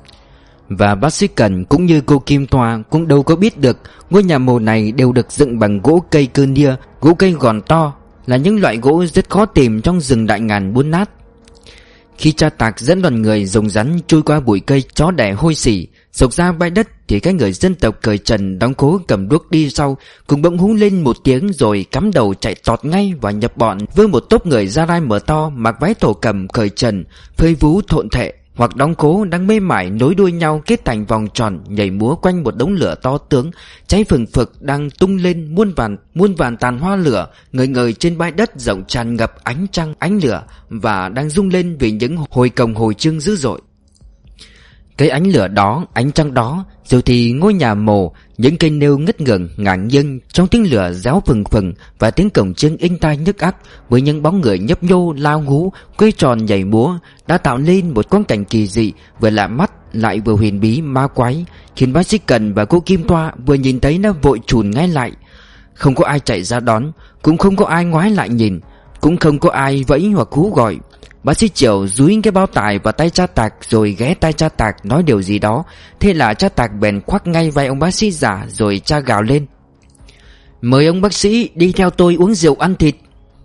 Và bác sĩ Cần cũng như cô Kim Thoa cũng đâu có biết được ngôi nhà mồ này đều được dựng bằng gỗ cây cơ nia, gỗ cây gòn to, là những loại gỗ rất khó tìm trong rừng đại ngàn buôn nát. Khi cha Tạc dẫn đoàn người rồng rắn trôi qua bụi cây chó đẻ hôi xỉ, sộc ra bãi đất, thì cái người dân tộc cởi trần đóng cố cầm đuốc đi sau cùng bỗng hú lên một tiếng rồi cắm đầu chạy tọt ngay và nhập bọn với một tốp người Gia Rai Mờ To mặc váy thổ cẩm cởi trần, phơi vú thộn thệ hoặc đóng cố đang mê mải nối đuôi nhau kết thành vòng tròn nhảy múa quanh một đống lửa to tướng cháy phừng phực đang tung lên muôn vàn muôn vàn tàn hoa lửa ngời ngời trên bãi đất rộng tràn ngập ánh trăng ánh lửa và đang rung lên vì những hồi cồng hồi chương dữ dội. Cái ánh lửa đó, ánh trăng đó, rồi thì ngôi nhà mồ, những cây nêu ngất ngưởng ngả nghiêng trong tiếng lửa réo phừng phừng và tiếng cổng chiêng inh tai nhức óc với những bóng người nhấp nhô lao ngú quay tròn nhảy múa đã tạo nên một quang cảnh kỳ dị vừa lạ mắt lại vừa huyền bí ma quái, khiến bác sĩ Cần và cô Kim Thoa vừa nhìn thấy nó vội chùn ngay lại. Không có ai chạy ra đón, cũng không có ai ngoái lại nhìn, cũng không có ai vẫy hoặc hú gọi. Bác sĩ Triệu dúi cái bao tải vào tay cha Tạc rồi ghé tay cha Tạc nói điều gì đó. Thế là cha Tạc bèn khoác ngay vai ông bác sĩ già rồi cha gào lên: "Mời ông bác sĩ đi theo tôi uống rượu ăn thịt."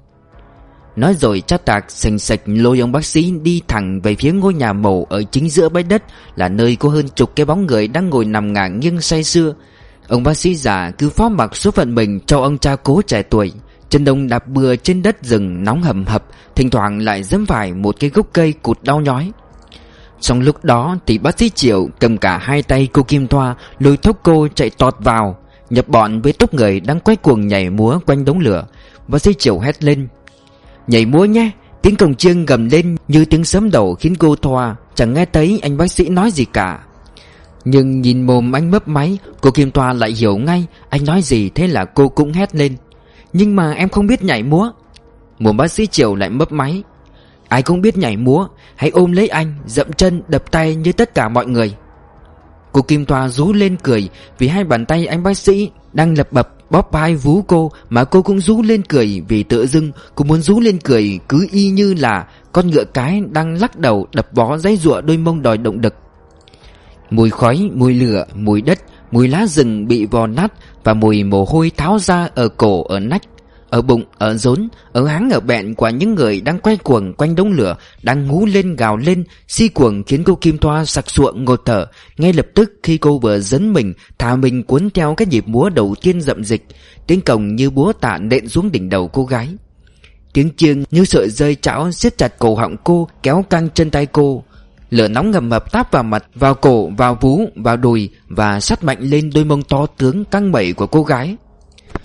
Nói rồi cha Tạc sành sạch lôi ông bác sĩ đi thẳng về phía ngôi nhà mồ ở chính giữa bãi đất, là nơi có hơn chục cái bóng người đang ngồi nằm ngả nghiêng say sưa. Ông bác sĩ già cứ phó mặc số phận mình cho ông cha cố trẻ tuổi. Chân đông đạp bừa trên đất rừng nóng hầm hập, thỉnh thoảng lại giẫm phải một cái gốc cây cụt đau nhói. Trong lúc đó thì bác sĩ Triệu cầm cả hai tay cô Kim Thoa lôi thốc cô chạy tọt vào, nhập bọn với tốp người đang quay cuồng nhảy múa quanh đống lửa. Bác sĩ Triệu hét lên: "Nhảy múa nhé!" Tiếng cồng chiêng gầm lên như tiếng sấm đầu khiến cô Thoa chẳng nghe thấy anh bác sĩ nói gì cả. Nhưng nhìn mồm anh mấp máy, cô Kim Thoa lại hiểu ngay anh nói gì, thế là cô cũng hét lên: "Nhưng mà em không biết nhảy múa." Một bác sĩ Triệu lại mấp máy: "Ai cũng biết nhảy múa, hãy ôm lấy anh, dậm chân, đập tay như tất cả mọi người." Cô Kim Thoa rú lên cười vì hai bàn tay anh bác sĩ đang lập bập bóp vai vú cô, mà cô cũng rú lên cười vì tự dưng cô muốn rú lên cười cứ y như là con ngựa cái đang lắc đầu đập vó giãy giụa đôi mông đòi động đực. Mùi khói, mùi lửa, mùi đất, mùi lá rừng bị vò nát và mùi mồ hôi tháo ra ở cổ, ở nách, ở bụng, ở rốn, ở háng, ở bẹn của những người đang quay cuồng quanh đống lửa, đang hú lên gào lên si cuồng, khiến cô Kim Thoa sặc sụa ngột thở. Ngay lập tức khi cô vừa dấn mình thả mình cuốn theo cái nhịp múa đầu tiên rậm dịch, tiếng cồng như búa tạ nện xuống đỉnh đầu cô gái. Tiếng chiêng như sợi dây chảo siết chặt cổ họng cô, kéo căng chân tay cô. Lửa nóng ngầm mập táp vào mặt, vào cổ, vào vú, vào đùi và sắt mạnh lên đôi mông to tướng căng bẩy của cô gái.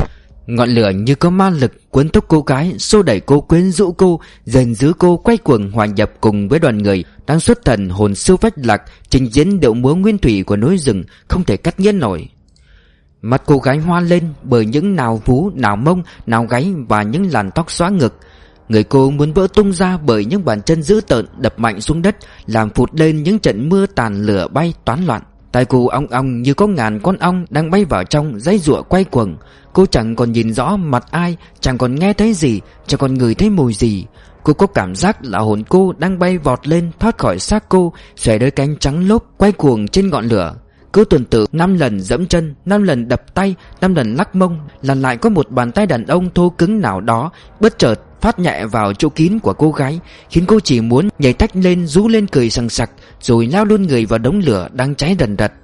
Ngọn lửa như có ma lực cuốn thúc cô gái, xô đẩy cô, quyến rũ cô, dần giữ cô quay cuồng hòa nhập cùng với đoàn người đang xuất thần hồn siêu phách lạc, trình diễn điệu múa nguyên thủy của núi rừng không thể cắt nghĩa nổi. Mặt cô gái hoa lên bởi những nào vú, nào mông, nào gáy và những làn tóc xóa ngực. Người cô muốn vỡ tung ra bởi những bàn chân dữ tợn đập mạnh xuống đất, làm phụt lên những trận mưa tàn lửa bay toán loạn. Tai cô ong ong như có ngàn con ong đang bay vào trong, giãy giụa quay cuồng. Cô chẳng còn nhìn rõ mặt ai, chẳng còn nghe thấy gì, chẳng còn ngửi thấy mùi gì. Cô có cảm giác là hồn cô đang bay vọt lên thoát khỏi xác cô, xòe đôi cánh trắng lốp quay cuồng trên ngọn lửa. Cứ tuần tự năm lần dẫm chân, năm lần đập tay, năm lần lắc mông, lần lại có một bàn tay đàn ông thô cứng nào đó bất chợt phát nhẹ vào chỗ kín của cô gái, khiến cô chỉ muốn nhảy tách lên, rú lên cười sằng sặc, rồi lao luôn người vào đống lửa đang cháy đần đật.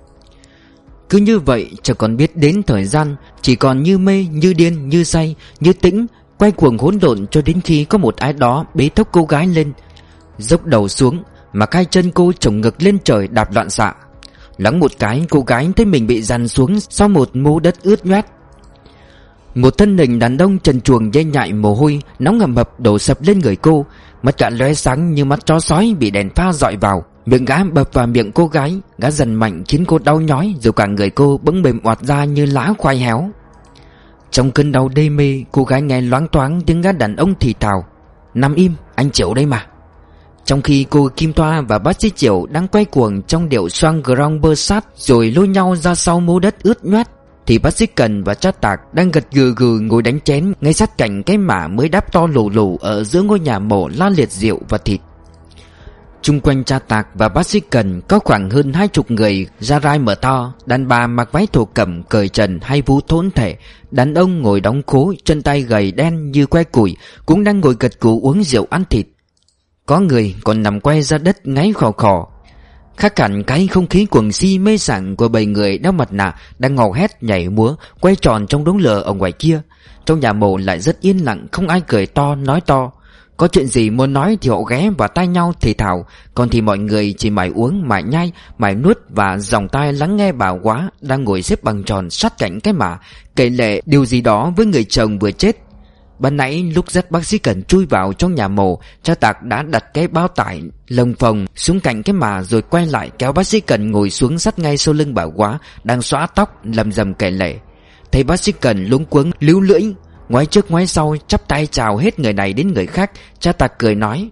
Cứ như vậy chẳng còn biết đến thời gian, chỉ còn như mê, như điên, như say, như tĩnh, quay cuồng hỗn độn cho đến khi có một ai đó bế thốc cô gái lên, dốc đầu xuống, mà hai chân cô chổng ngực lên trời đạp loạn xạ. Loáng một cái, cô gái thấy mình bị dằn xuống sau một mố đất ướt nhoét. Một thân hình đàn ông trần truồng dây nhại mồ hôi nóng hầm hập đổ sập lên người cô, mắt gã lóe sáng như mắt chó sói bị đèn pha dọi vào. Miệng gã bập vào miệng cô gái, gã dần mạnh khiến cô đau nhói, rồi cả người cô bỗng mềm oạt ra như lá khoai héo. Trong cơn đau đê mê, cô gái nghe loáng thoáng tiếng gã đàn ông thì thào: "Nằm im, anh Triệu đây mà." Trong khi cô Kim Thoa và bác sĩ Triệu đang quay cuồng trong điệu xoang grand bơ sát rồi lôi nhau ra sau mố đất ướt nhoét, thì bác sĩ Cần và cha Tạc đang gật gừ gừ ngồi đánh chén ngay sát cạnh cái mả mới đáp to lù lù ở giữa ngôi nhà mộ la liệt rượu và thịt. Chung quanh cha Tạc và bác sĩ Cần có khoảng hơn hai chục người da rai mở to, đàn bà mặc váy thổ cẩm cởi trần hay vú thốn thể, đàn ông ngồi đóng khố, chân tay gầy đen như que củi cũng đang ngồi gật gù uống rượu ăn thịt. Có người còn nằm quay ra đất ngáy khò khò. Khác hẳn cái không khí cuồng si mê sảng của bầy người đeo mặt nạ đang ngò hét nhảy múa quay tròn trong đống lửa ở ngoài kia. Trong nhà mộ lại rất yên lặng, không ai cười to nói to. Có chuyện gì muốn nói thì họ ghé vào tai nhau thì thào, còn thì mọi người chỉ mải uống, mải nhai, mải nuốt và dòng tai lắng nghe bà quá đang ngồi xếp bằng tròn sát cạnh cái mả kể lể điều gì đó với người chồng vừa chết. Ban nãy lúc dắt bác sĩ Cần chui vào trong nhà mộ, cha Tạc đã đặt cái bao tải lồng phồng xuống cạnh cái mả rồi quay lại kéo bác sĩ Cần ngồi xuống sát ngay sau lưng bà quá đang xõa tóc lầm rầm kể lể. Thấy bác sĩ Cần luống cuống líu lưỡi, ngoái trước ngoái sau chắp tay chào hết người này đến người khác, cha Tạc cười nói: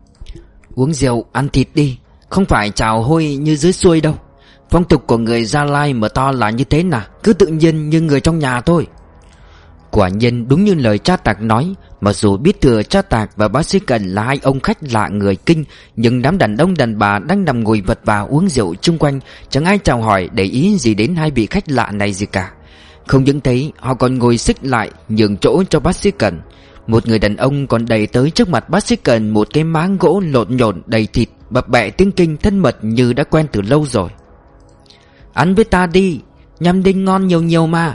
"Uống rượu ăn thịt đi, không phải chào hôi như dưới xuôi đâu. Phong tục của người Gia Lai mở to là như thế nào, cứ tự nhiên như người trong nhà thôi." Quả nhiên đúng như lời cha Tạc nói, mặc dù biết thừa cha Tạc và bác sĩ Cần là hai ông khách lạ người Kinh, nhưng đám đàn ông đàn bà đang nằm ngồi vật vã uống rượu chung quanh chẳng ai chào hỏi để ý gì đến hai vị khách lạ này gì cả. Không những thế, họ còn ngồi xích lại nhường chỗ cho bác sĩ Cần. Một người đàn ông còn đẩy tới trước mặt bác sĩ Cần một cái máng gỗ lộn nhộn đầy thịt, bập bẹ tiếng Kinh thân mật như đã quen từ lâu rồi. "Ăn với ta đi, nhâm đinh ngon nhiều nhiều mà."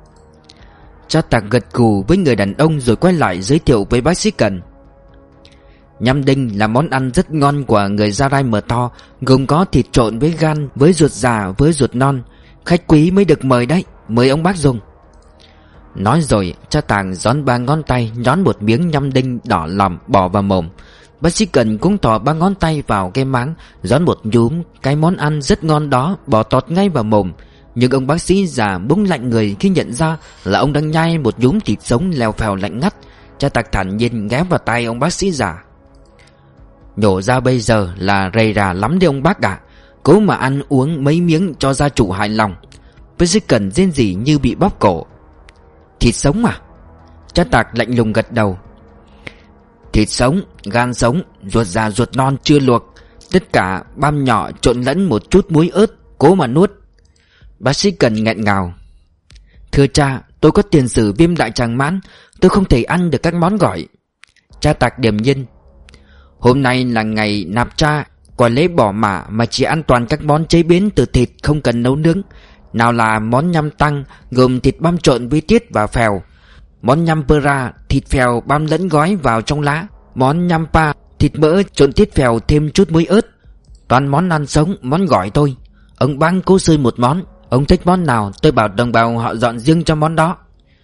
Cha Tạc gật gù với người đàn ông rồi quay lại giới thiệu với bác sĩ Cần. Nhâm đinh là món ăn rất ngon của người Gia Rai Mờ To, gồm có thịt trộn với gan, với ruột già, với ruột non. Khách quý mới được mời đấy, mời ông bác dùng. Nói rồi cha Tạc gión ba ngón tay nhón một miếng nhâm đinh đỏ lòm bỏ vào mồm. Bác sĩ Cần cũng thò ba ngón tay vào cái máng, gión một nhúm cái món ăn rất ngon đó bỏ tọt ngay vào mồm. Nhưng ông bác sĩ già bỗng lạnh người khi nhận ra là ông đang nhai một nhúm thịt sống lèo phèo lạnh ngắt. Cha Tạc thản nhiên ghé vào tay ông bác sĩ già: "Nhổ ra bây giờ là rầy rà lắm đấy ông bác ạ. Cố mà ăn uống mấy miếng cho gia chủ hài lòng." Bác sĩ Cần rên rỉ như bị bóp cổ. "Thịt sống à?" Cha Tạc lạnh lùng gật đầu. "Thịt sống, gan sống, ruột già ruột non chưa luộc, tất cả băm nhỏ trộn lẫn một chút muối ớt, cố mà nuốt." Bác sĩ Cần nghẹn ngào: "Thưa cha, tôi có tiền sử viêm đại tràng mãn, tôi không thể ăn được các món gỏi." Cha Tạc điềm nhiên: "Hôm nay là ngày nạp cha, quả lễ bỏ mả mà chỉ ăn toàn các món chế biến từ thịt không cần nấu nướng. Nào là món nhâm tăng gồm thịt băm trộn với tiết và phèo, món nhâm pơ ra thịt phèo băm lẫn gói vào trong lá, món nhâm pa thịt mỡ trộn tiết phèo thêm chút muối ớt. Toàn món ăn sống, món gỏi thôi. Ông băng cố xơi một món, ông thích món nào tôi bảo đồng bào họ dọn riêng cho món đó."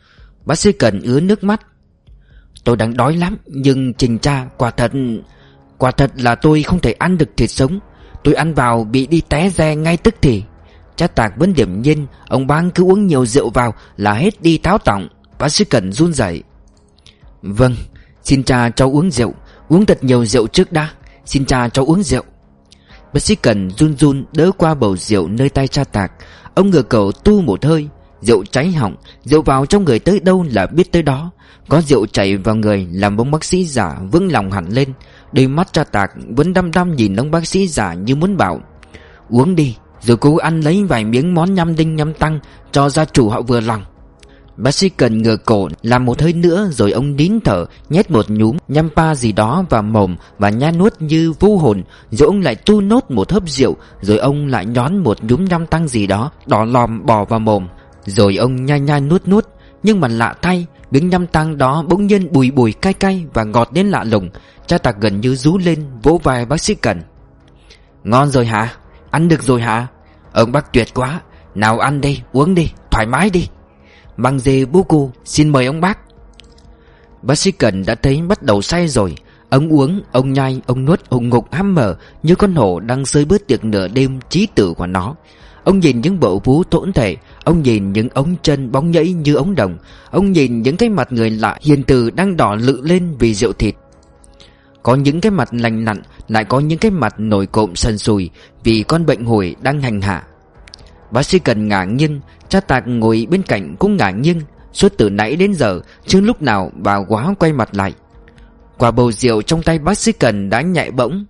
Bác sĩ Cần ứa nước mắt. Tôi đang đói lắm, nhưng Trình cha, quả thật Quả thật là tôi không thể ăn được thịt sống. Tôi ăn vào bị đi té re ngay tức thì. Cha Tạc vẫn điềm nhiên. Ông bang cứ uống nhiều rượu vào là hết đi táo tỏng. Bác sĩ Cần run rẩy. Vâng, xin cha cháu uống rượu. Uống thật nhiều rượu trước đã. Xin cha cháu uống rượu. Bác sĩ Cần run run đỡ qua bầu rượu nơi tay cha Tạc. Ông ngửa cổ tu một hơi. Rượu cháy họng. Rượu vào trong người tới đâu là biết tới đó. Có rượu chảy vào người làm ông bác sĩ giả vững lòng hẳn lên. Đôi mắt cha Tạc vẫn đăm đăm nhìn ông bác sĩ giả như muốn bảo: uống đi, rồi cố ăn lấy vài miếng món nhăm đinh nhăm tăng cho gia chủ họ vừa lòng. Bác sĩ Cần ngửa cổ làm một hơi nữa, rồi ông nín thở nhét một nhúm nhăm pa gì đó vào mồm và nhai nuốt như vô hồn. Rồi ông lại tu nốt một hớp rượu. Rồi ông lại nhón một nhúm nhăm tăng gì đó đỏ lòm bò vào mồm. Rồi ông nhai nhai nuốt nuốt. Nhưng mà lạ thay, miếng nhăm tăng đó bỗng nhiên bùi bùi cay cay và ngọt đến lạ lùng. Cha Tạc gần như rú lên vỗ vai bác sĩ Cần. Ngon rồi hả? Ăn được rồi hả? Ông bác tuyệt quá. Nào ăn đi, uống đi, thoải mái đi. Bằng dê bố cô, xin mời ông bác. Bác sĩ Cần đã thấy bắt đầu say rồi. Ông uống, ông nhai, ông nuốt, ông ngục hăm mở như con hổ đang sơi bớt tiệc nửa đêm chí tử của nó. Ông nhìn những bộ vú thỗn thể. Ông nhìn những ống chân bóng nhẫy như ống đồng. Ông nhìn những cái mặt người lạ hiền từ đang đỏ lự lên vì rượu thịt. Có những cái mặt lành lặn, lại có những cái mặt nổi cộm sần sùi vì con bệnh hủi đang hành hạ. Bác sĩ Cần ngả nghiêng. Cha Tạc ngồi bên cạnh cũng ngả nghiêng. Suốt từ nãy đến giờ chưa lúc nào bà quá quay mặt lại. Quả bầu rượu trong tay bác sĩ Cần đã nhạy bỗng.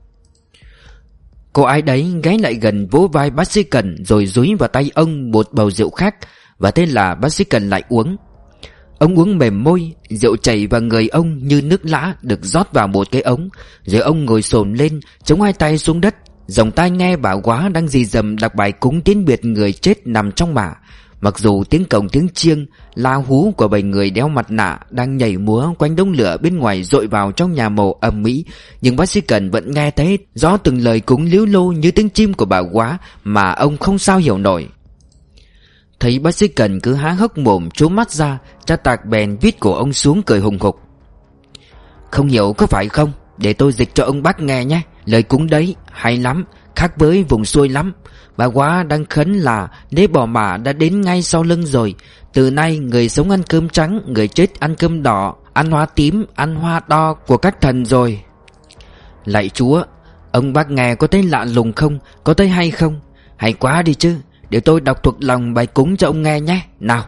Cô ai đấy ghé lại gần vỗ vai bác sĩ Cần, rồi dúi vào tay ông một bầu rượu khác. Và thế là bác sĩ Cần lại uống. Ông uống mềm môi. Rượu chảy vào người ông như nước lã được rót vào một cái ống. Rồi ông ngồi xổm lên, chống hai tay xuống đất. Dòng tai nghe bà quá đang rì rầm đọc bài cúng tiến biệt người chết nằm trong mả. Mặc dù tiếng cồng tiếng chiêng la hú của bảy người đeo mặt nạ đang nhảy múa quanh đống lửa bên ngoài dội vào trong nhà mồ ầm ĩ, nhưng bác sĩ Cần vẫn nghe thấy rõ từng lời cúng líu lô như tiếng chim của bà quá mà ông không sao hiểu nổi. Thấy bác sĩ Cần cứ há hốc mồm trố mắt ra, cha Tạc bèn vít cổ ông xuống cười hùng hục. Không hiểu có phải không? Để tôi dịch cho ông bác nghe nhé. Lời cúng đấy hay lắm, khác với vùng xuôi lắm. Bà quá đang khấn là nế bò mả đã đến ngay sau lưng rồi. Từ nay người sống ăn cơm trắng, người chết ăn cơm đỏ, ăn hoa tím, ăn hoa đo của các thần rồi. Lạy Chúa, ông bác nghe có thấy lạ lùng không? Có thấy hay không? Hay quá đi chứ. Để tôi đọc thuộc lòng bài cúng cho ông nghe nhé. Nào.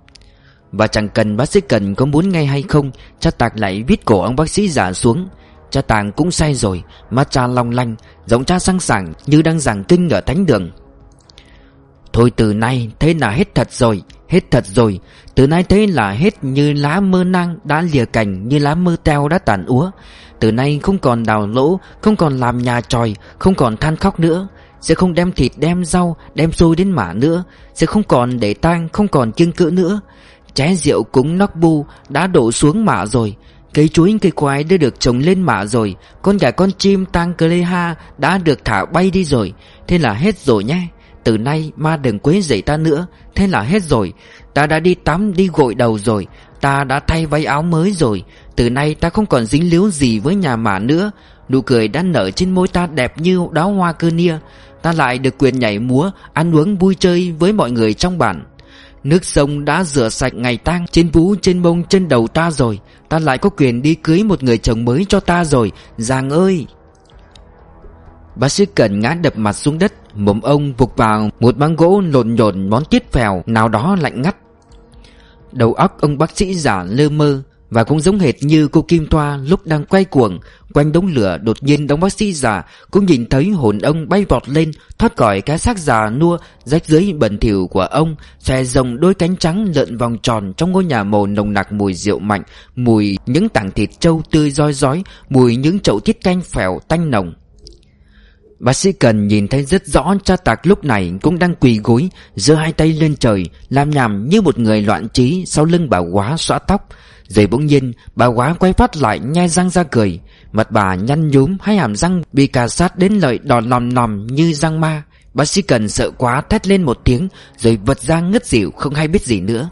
Và chẳng cần bác sĩ Cần có muốn nghe hay không, cha Tạc lại vít cổ ông bác sĩ giả xuống. Cha Tàng cũng say rồi, mắt cha long lanh, giọng cha sang sảng như đang giảng kinh ở thánh đường. Thôi từ nay thế là hết thật rồi, hết thật rồi. Từ nay thế là hết như lá mơ nang đã lìa cành, như lá mơ teo đã tàn úa. Từ nay không còn đào lỗ, không còn làm nhà tròi, không còn than khóc nữa. Sẽ không đem thịt đem rau đem xôi đến mả nữa. Sẽ không còn để tang, không còn kiêng cữ nữa. Trái rượu cúng nóc bu đã đổ xuống mả rồi. Cây chuối cây khoai đã được trồng lên mả rồi. Con gà con chim tang cờ lê ha đã được thả bay đi rồi. Thế là hết rồi nhé. Từ nay ma đừng quấy rầy ta nữa. Thế là hết rồi. Ta đã đi tắm đi gội đầu rồi. Ta đã thay váy áo mới rồi. Từ nay ta không còn dính líu gì với nhà mả nữa. Nụ cười đã nở trên môi ta đẹp như đóa hoa cơ nia. Ta lại được quyền nhảy múa, ăn uống vui chơi với mọi người trong bản. Nước sông đã rửa sạch ngày tang trên vú trên mông trên đầu ta rồi. Ta lại có quyền đi cưới một người chồng mới cho ta rồi. Giàng ơi. Bác sĩ Cần ngã đập mặt xuống đất. Mồm ông vụt vào một băng gỗ lộn nhộn món tiết phèo nào đó lạnh ngắt. Đầu óc ông bác sĩ giả lơ mơ. Và cũng giống hệt như cô Kim Thoa lúc đang quay cuồng quanh đống lửa. Đột nhiên ông bác sĩ già cũng nhìn thấy hồn ông bay vọt lên, thoát khỏi cái xác già nua rách rưới bẩn thỉu của ông, xòe rồng đôi cánh trắng lượn vòng tròn trong ngôi nhà mồ nồng nặc mùi rượu mạnh, mùi những tảng thịt trâu tươi rói rói, mùi những chậu tiết canh phèo tanh nồng. Bác sĩ Cần nhìn thấy rất rõ cha Tạc lúc này cũng đang quỳ gối, giơ hai tay lên trời, làm nhảm như một người loạn trí sau lưng bà quá xõa tóc. Rồi bỗng nhiên bà quá quay phát lại nhe răng ra cười. Mặt bà nhăn nhúm, hai hàm răng bị cà sát đến lợi đỏ lòm lòm như răng ma. Bác sĩ Cần sợ quá thét lên một tiếng, rồi vật ra ngất xỉu không hay biết gì nữa.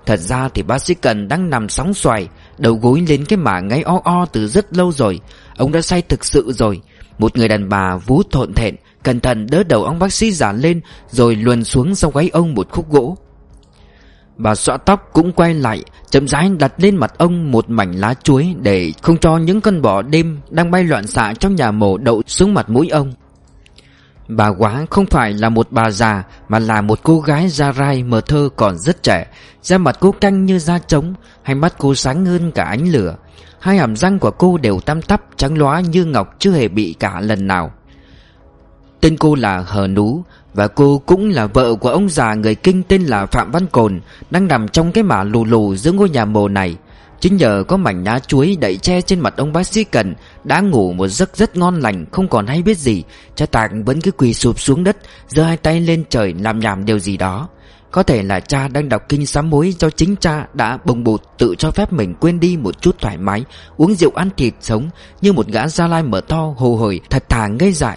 Thật ra thì bác sĩ Cần đang nằm sóng xoài, đầu gối lên cái mả ngáy o o từ rất lâu rồi. Ông đã say thực sự rồi. Một người đàn bà vú thộn thẹn cẩn thận đỡ đầu ông bác sĩ già lên, rồi luồn xuống sau gáy ông một khúc gỗ. Bà xõa tóc cũng quay lại, chậm rãi đặt lên mặt ông một mảnh lá chuối, để không cho những con bọ đêm đang bay loạn xạ trong nhà mổ đậu xuống mặt mũi ông. Bà quá không phải là một bà già, mà là một cô gái da rai mờ thơ còn rất trẻ. Da mặt cô căng như da trống, hai mắt cô sáng hơn cả ánh lửa. Hai hàm răng của cô đều tăm tắp trắng lóa như ngọc, chưa hề bị cả lần nào. Tên cô là Hờ Nú, và cô cũng là vợ của ông già người Kinh tên là Phạm Văn Cồn, đang nằm trong cái mả lù lù giữa ngôi nhà mồ này. Chính nhờ có mảnh lá chuối đậy che trên mặt ông bác sĩ Cần, đã ngủ một giấc rất ngon lành, không còn hay biết gì. Cha Tạc vẫn cứ quỳ sụp xuống đất, giơ hai tay lên trời làm nhảm điều gì đó. Có thể là cha đang đọc kinh sám hối cho chính cha đã bồng bột tự cho phép mình quên đi một chút thoải mái, uống rượu ăn thịt sống như một gã Gia Lai mở to hồ hởi thật thà ngây dại.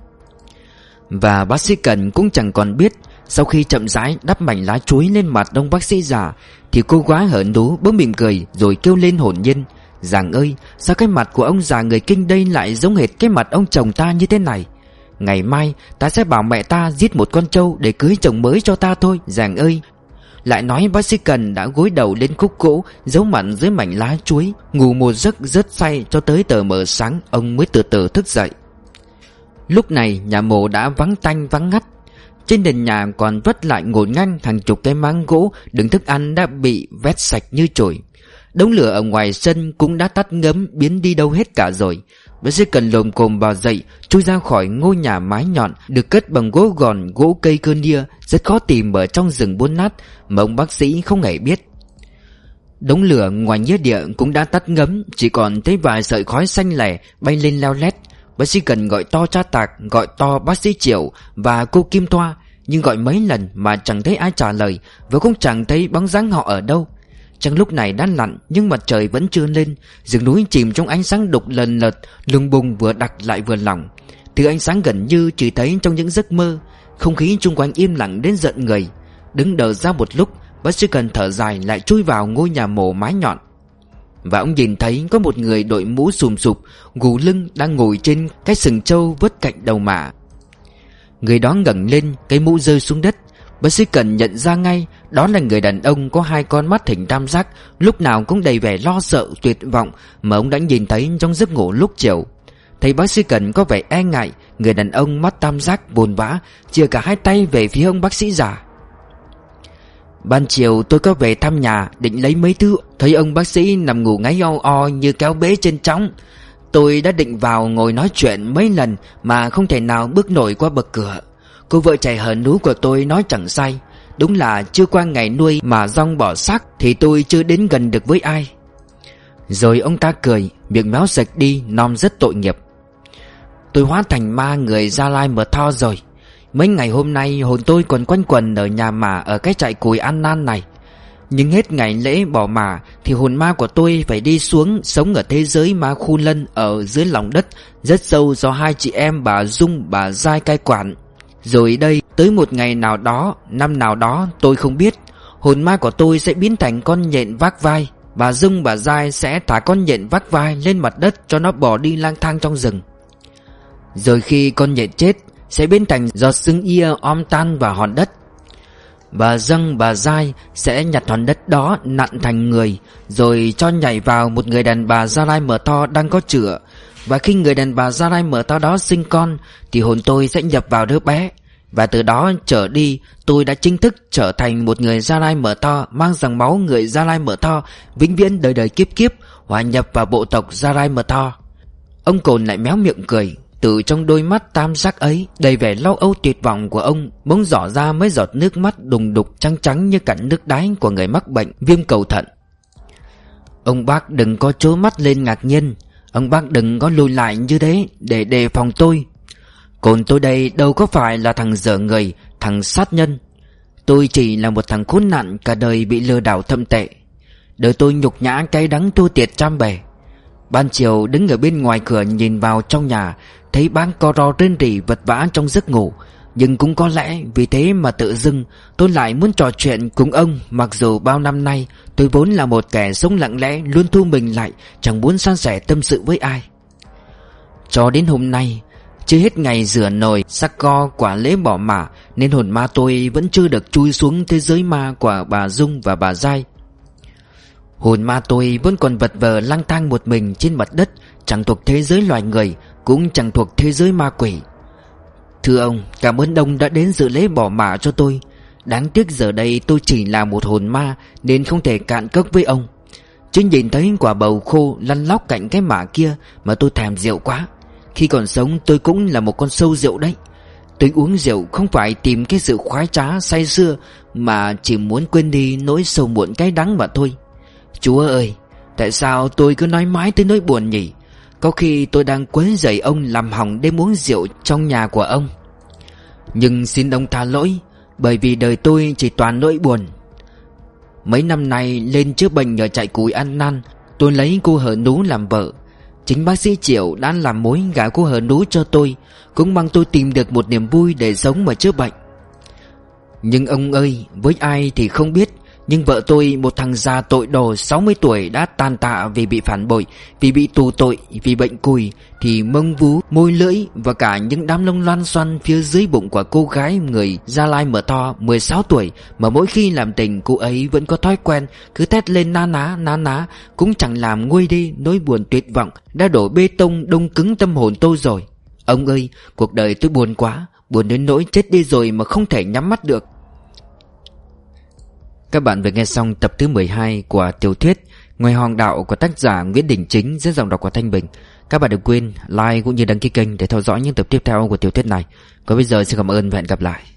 Và bác sĩ Cần cũng chẳng còn biết, sau khi chậm rãi đắp mảnh lá chuối lên mặt ông bác sĩ già, thì cô gái Hờ Nú bỗng mỉm cười rồi kêu lên hồn nhiên: "Giàng ơi, sao cái mặt của ông già người Kinh đây lại giống hệt cái mặt ông chồng ta như thế này? Ngày mai ta sẽ bảo mẹ ta giết một con trâu để cưới chồng mới cho ta thôi, Giàng ơi." Lại nói bác sĩ Cần đã gối đầu lên khúc gỗ, giấu mặt dưới mảnh lá chuối, ngủ một giấc rất say cho tới tờ mờ sáng ông mới từ từ thức dậy. Lúc này nhà mồ đã vắng tanh vắng ngắt. Trên nền nhà còn vất lại ngổn ngang hàng chục cái máng gỗ đựng thức ăn đã bị vét sạch như chổi. Đống lửa ở ngoài sân cũng đã tắt ngấm, biến đi đâu hết cả rồi. Bác sĩ Cần lồm cồm bò dậy, chui ra khỏi ngôi nhà mái nhọn được cất bằng gỗ gòn, gỗ cây cơ nia rất khó tìm ở trong rừng buôn nát mà ông bác sĩ không hề biết. Đống lửa ngoài nghĩa địa cũng đã tắt ngấm, chỉ còn thấy vài sợi khói xanh lẻ bay lên leo lét. Bác sĩ Cần gọi to cha Tạc, gọi to bác sĩ Triệu và cô Kim Thoa, nhưng gọi mấy lần mà chẳng thấy ai trả lời, và cũng chẳng thấy bóng dáng họ ở đâu. Trăng lúc này đã lặn nhưng mặt trời vẫn chưa lên, rừng núi chìm trong ánh sáng đục lần lượt, lùng bùng vừa đặc lại vừa lỏng. Thứ ánh sáng gần như chỉ thấy trong những giấc mơ. Không khí chung quanh im lặng đến giận người. Đứng đờ ra một lúc, bác sĩ Cần thở dài lại chui vào ngôi nhà mồ mái nhọn. Và ông nhìn thấy có một người đội mũ xùm xụp, gù lưng đang ngồi trên cái sừng trâu vớt cạnh đầu mả. Người đó ngẩng lên, cái mũ rơi xuống đất. Bác sĩ Cần nhận ra ngay đó là người đàn ông có hai con mắt hình tam giác, lúc nào cũng đầy vẻ lo sợ tuyệt vọng mà ông đã nhìn thấy trong giấc ngủ lúc chiều. Thấy bác sĩ Cần có vẻ e ngại, người đàn ông mắt tam giác buồn bã chìa cả hai tay về phía ông bác sĩ già. "Ban chiều tôi có về thăm nhà, định lấy mấy thứ, thấy ông bác sĩ nằm ngủ ngáy o o như kéo bế trên trống. Tôi đã định vào ngồi nói chuyện mấy lần mà không thể nào bước nổi qua bậc cửa. Cô vợ trẻ Hờ Nú của tôi nói chẳng sai, đúng là chưa qua ngày nuôi mà rong bỏ xác thì tôi chưa đến gần được với ai." Rồi ông ta cười, miệng méo sạch đi, nom rất tội nghiệp: "Tôi hóa thành ma người Gia Lai Mờ Tho rồi. Mấy ngày hôm nay hồn tôi còn quanh quẩn ở nhà mả ở cái trại cùi An Nan này. Nhưng hết ngày lễ bỏ mả thì hồn ma của tôi phải đi xuống sống ở thế giới ma khu lân ở dưới lòng đất rất sâu do hai chị em bà Dung bà Giai cai quản. Rồi đây tới một ngày nào đó, năm nào đó tôi không biết, hồn ma của tôi sẽ biến thành con nhện vác vai. Bà Dung bà Giai sẽ thả con nhện vác vai lên mặt đất cho nó bỏ đi lang thang trong rừng. Rồi khi con nhện chết sẽ biến thành giọt sương ia om tan vào hòn đất. Bà Dung bà Giai sẽ nhặt hòn đất đó nặn thành người, rồi cho nhảy vào một người đàn bà Gia Lai Mờ To đang có chữa. Và khi người đàn bà Gia Lai Mờ To đó sinh con thì hồn tôi sẽ nhập vào đứa bé. Và từ đó trở đi tôi đã chính thức trở thành một người Gia Lai Mờ To, mang dòng máu người Gia Lai Mờ To, vĩnh viễn đời đời kiếp kiếp hòa nhập vào bộ tộc Gia Lai Mờ To." Ông Cồn lại méo miệng cười. Từ trong đôi mắt tam giác ấy đầy vẻ lo âu tuyệt vọng của ông bỗng rỏ ra mấy giọt nước mắt đùng đục trắng trắng như cặn nước đáy của người mắc bệnh viêm cầu thận. "Ông bác đừng có trố mắt lên ngạc nhiên, ông bác đừng có lùi lại như thế để đề phòng tôi. Còn tôi đây đâu có phải là thằng dở người, thằng sát nhân. Tôi chỉ là một thằng khốn nạn cả đời bị lừa đảo thậm tệ. Đời tôi nhục nhã cay đắng thua thiệt trăm bề. Ban chiều đứng ở bên ngoài cửa nhìn vào trong nhà, thấy bác co ro rên rỉ vật vã trong giấc ngủ. Nhưng cũng có lẽ vì thế mà tự dưng tôi lại muốn trò chuyện cùng ông. Mặc dù bao năm nay tôi vốn là một kẻ sống lặng lẽ, luôn thu mình lại, chẳng muốn san sẻ tâm sự với ai. Cho đến hôm nay, chưa hết ngày rửa nồi sắc co quả lễ bỏ mả, nên hồn ma tôi vẫn chưa được chui xuống thế giới ma của bà Dung và bà Giai. Hồn ma tôi vẫn còn vật vờ lang thang một mình trên mặt đất, chẳng thuộc thế giới loài người, cũng chẳng thuộc thế giới ma quỷ. Thưa ông, cảm ơn ông đã đến dự lễ bỏ mả cho tôi. Đáng tiếc giờ đây tôi chỉ là một hồn ma nên không thể cạn cốc với ông. Chứ nhìn thấy quả bầu khô lăn lóc cạnh cái mả kia mà tôi thèm rượu quá. Khi còn sống tôi cũng là một con sâu rượu đấy. Tôi uống rượu không phải tìm cái sự khoái trá say sưa, mà chỉ muốn quên đi nỗi sầu muộn cái đắng mà thôi. Chúa ơi, tại sao tôi cứ nói mãi tới nỗi buồn nhỉ? Có khi tôi đang quấy rầy ông làm hỏng đêm uống rượu trong nhà của ông. Nhưng xin ông tha lỗi, bởi vì đời tôi chỉ toàn nỗi buồn. Mấy năm nay lên chữa bệnh nhờ chạy cùi ăn năn, tôi lấy cô Hờ Nú làm vợ. Chính bác sĩ Triệu đã làm mối gả cô Hờ Nú cho tôi, cũng mong tôi tìm được một niềm vui để sống mà chữa bệnh. Nhưng ông ơi, với ai thì không biết, nhưng vợ tôi, một thằng già tội đồ sáu mươi tuổi đã tàn tạ vì bị phản bội, vì bị tù tội, vì bệnh cùi, thì mông vú, môi lưỡi và cả những đám lông loăn xoăn phía dưới bụng của cô gái người Gia Lai Mở To mười sáu tuổi, mà mỗi khi làm tình cô ấy vẫn có thói quen cứ thét lên na ná na ná, cũng chẳng làm nguôi đi nỗi buồn tuyệt vọng đã đổ bê tông đông cứng tâm hồn tôi rồi. Ông ơi, cuộc đời tôi buồn quá, buồn đến nỗi chết đi rồi mà không thể nhắm mắt được. Các bạn vừa nghe xong tập thứ mười hai của tiểu thuyết Ngoài Hoàng Đạo của tác giả Nguyễn Đình Chính, dưới giọng đọc của Thanh Bình. Các bạn đừng quên like cũng như đăng ký kênh để theo dõi những tập tiếp theo của tiểu thuyết này. Còn bây giờ xin cảm ơn và hẹn gặp lại.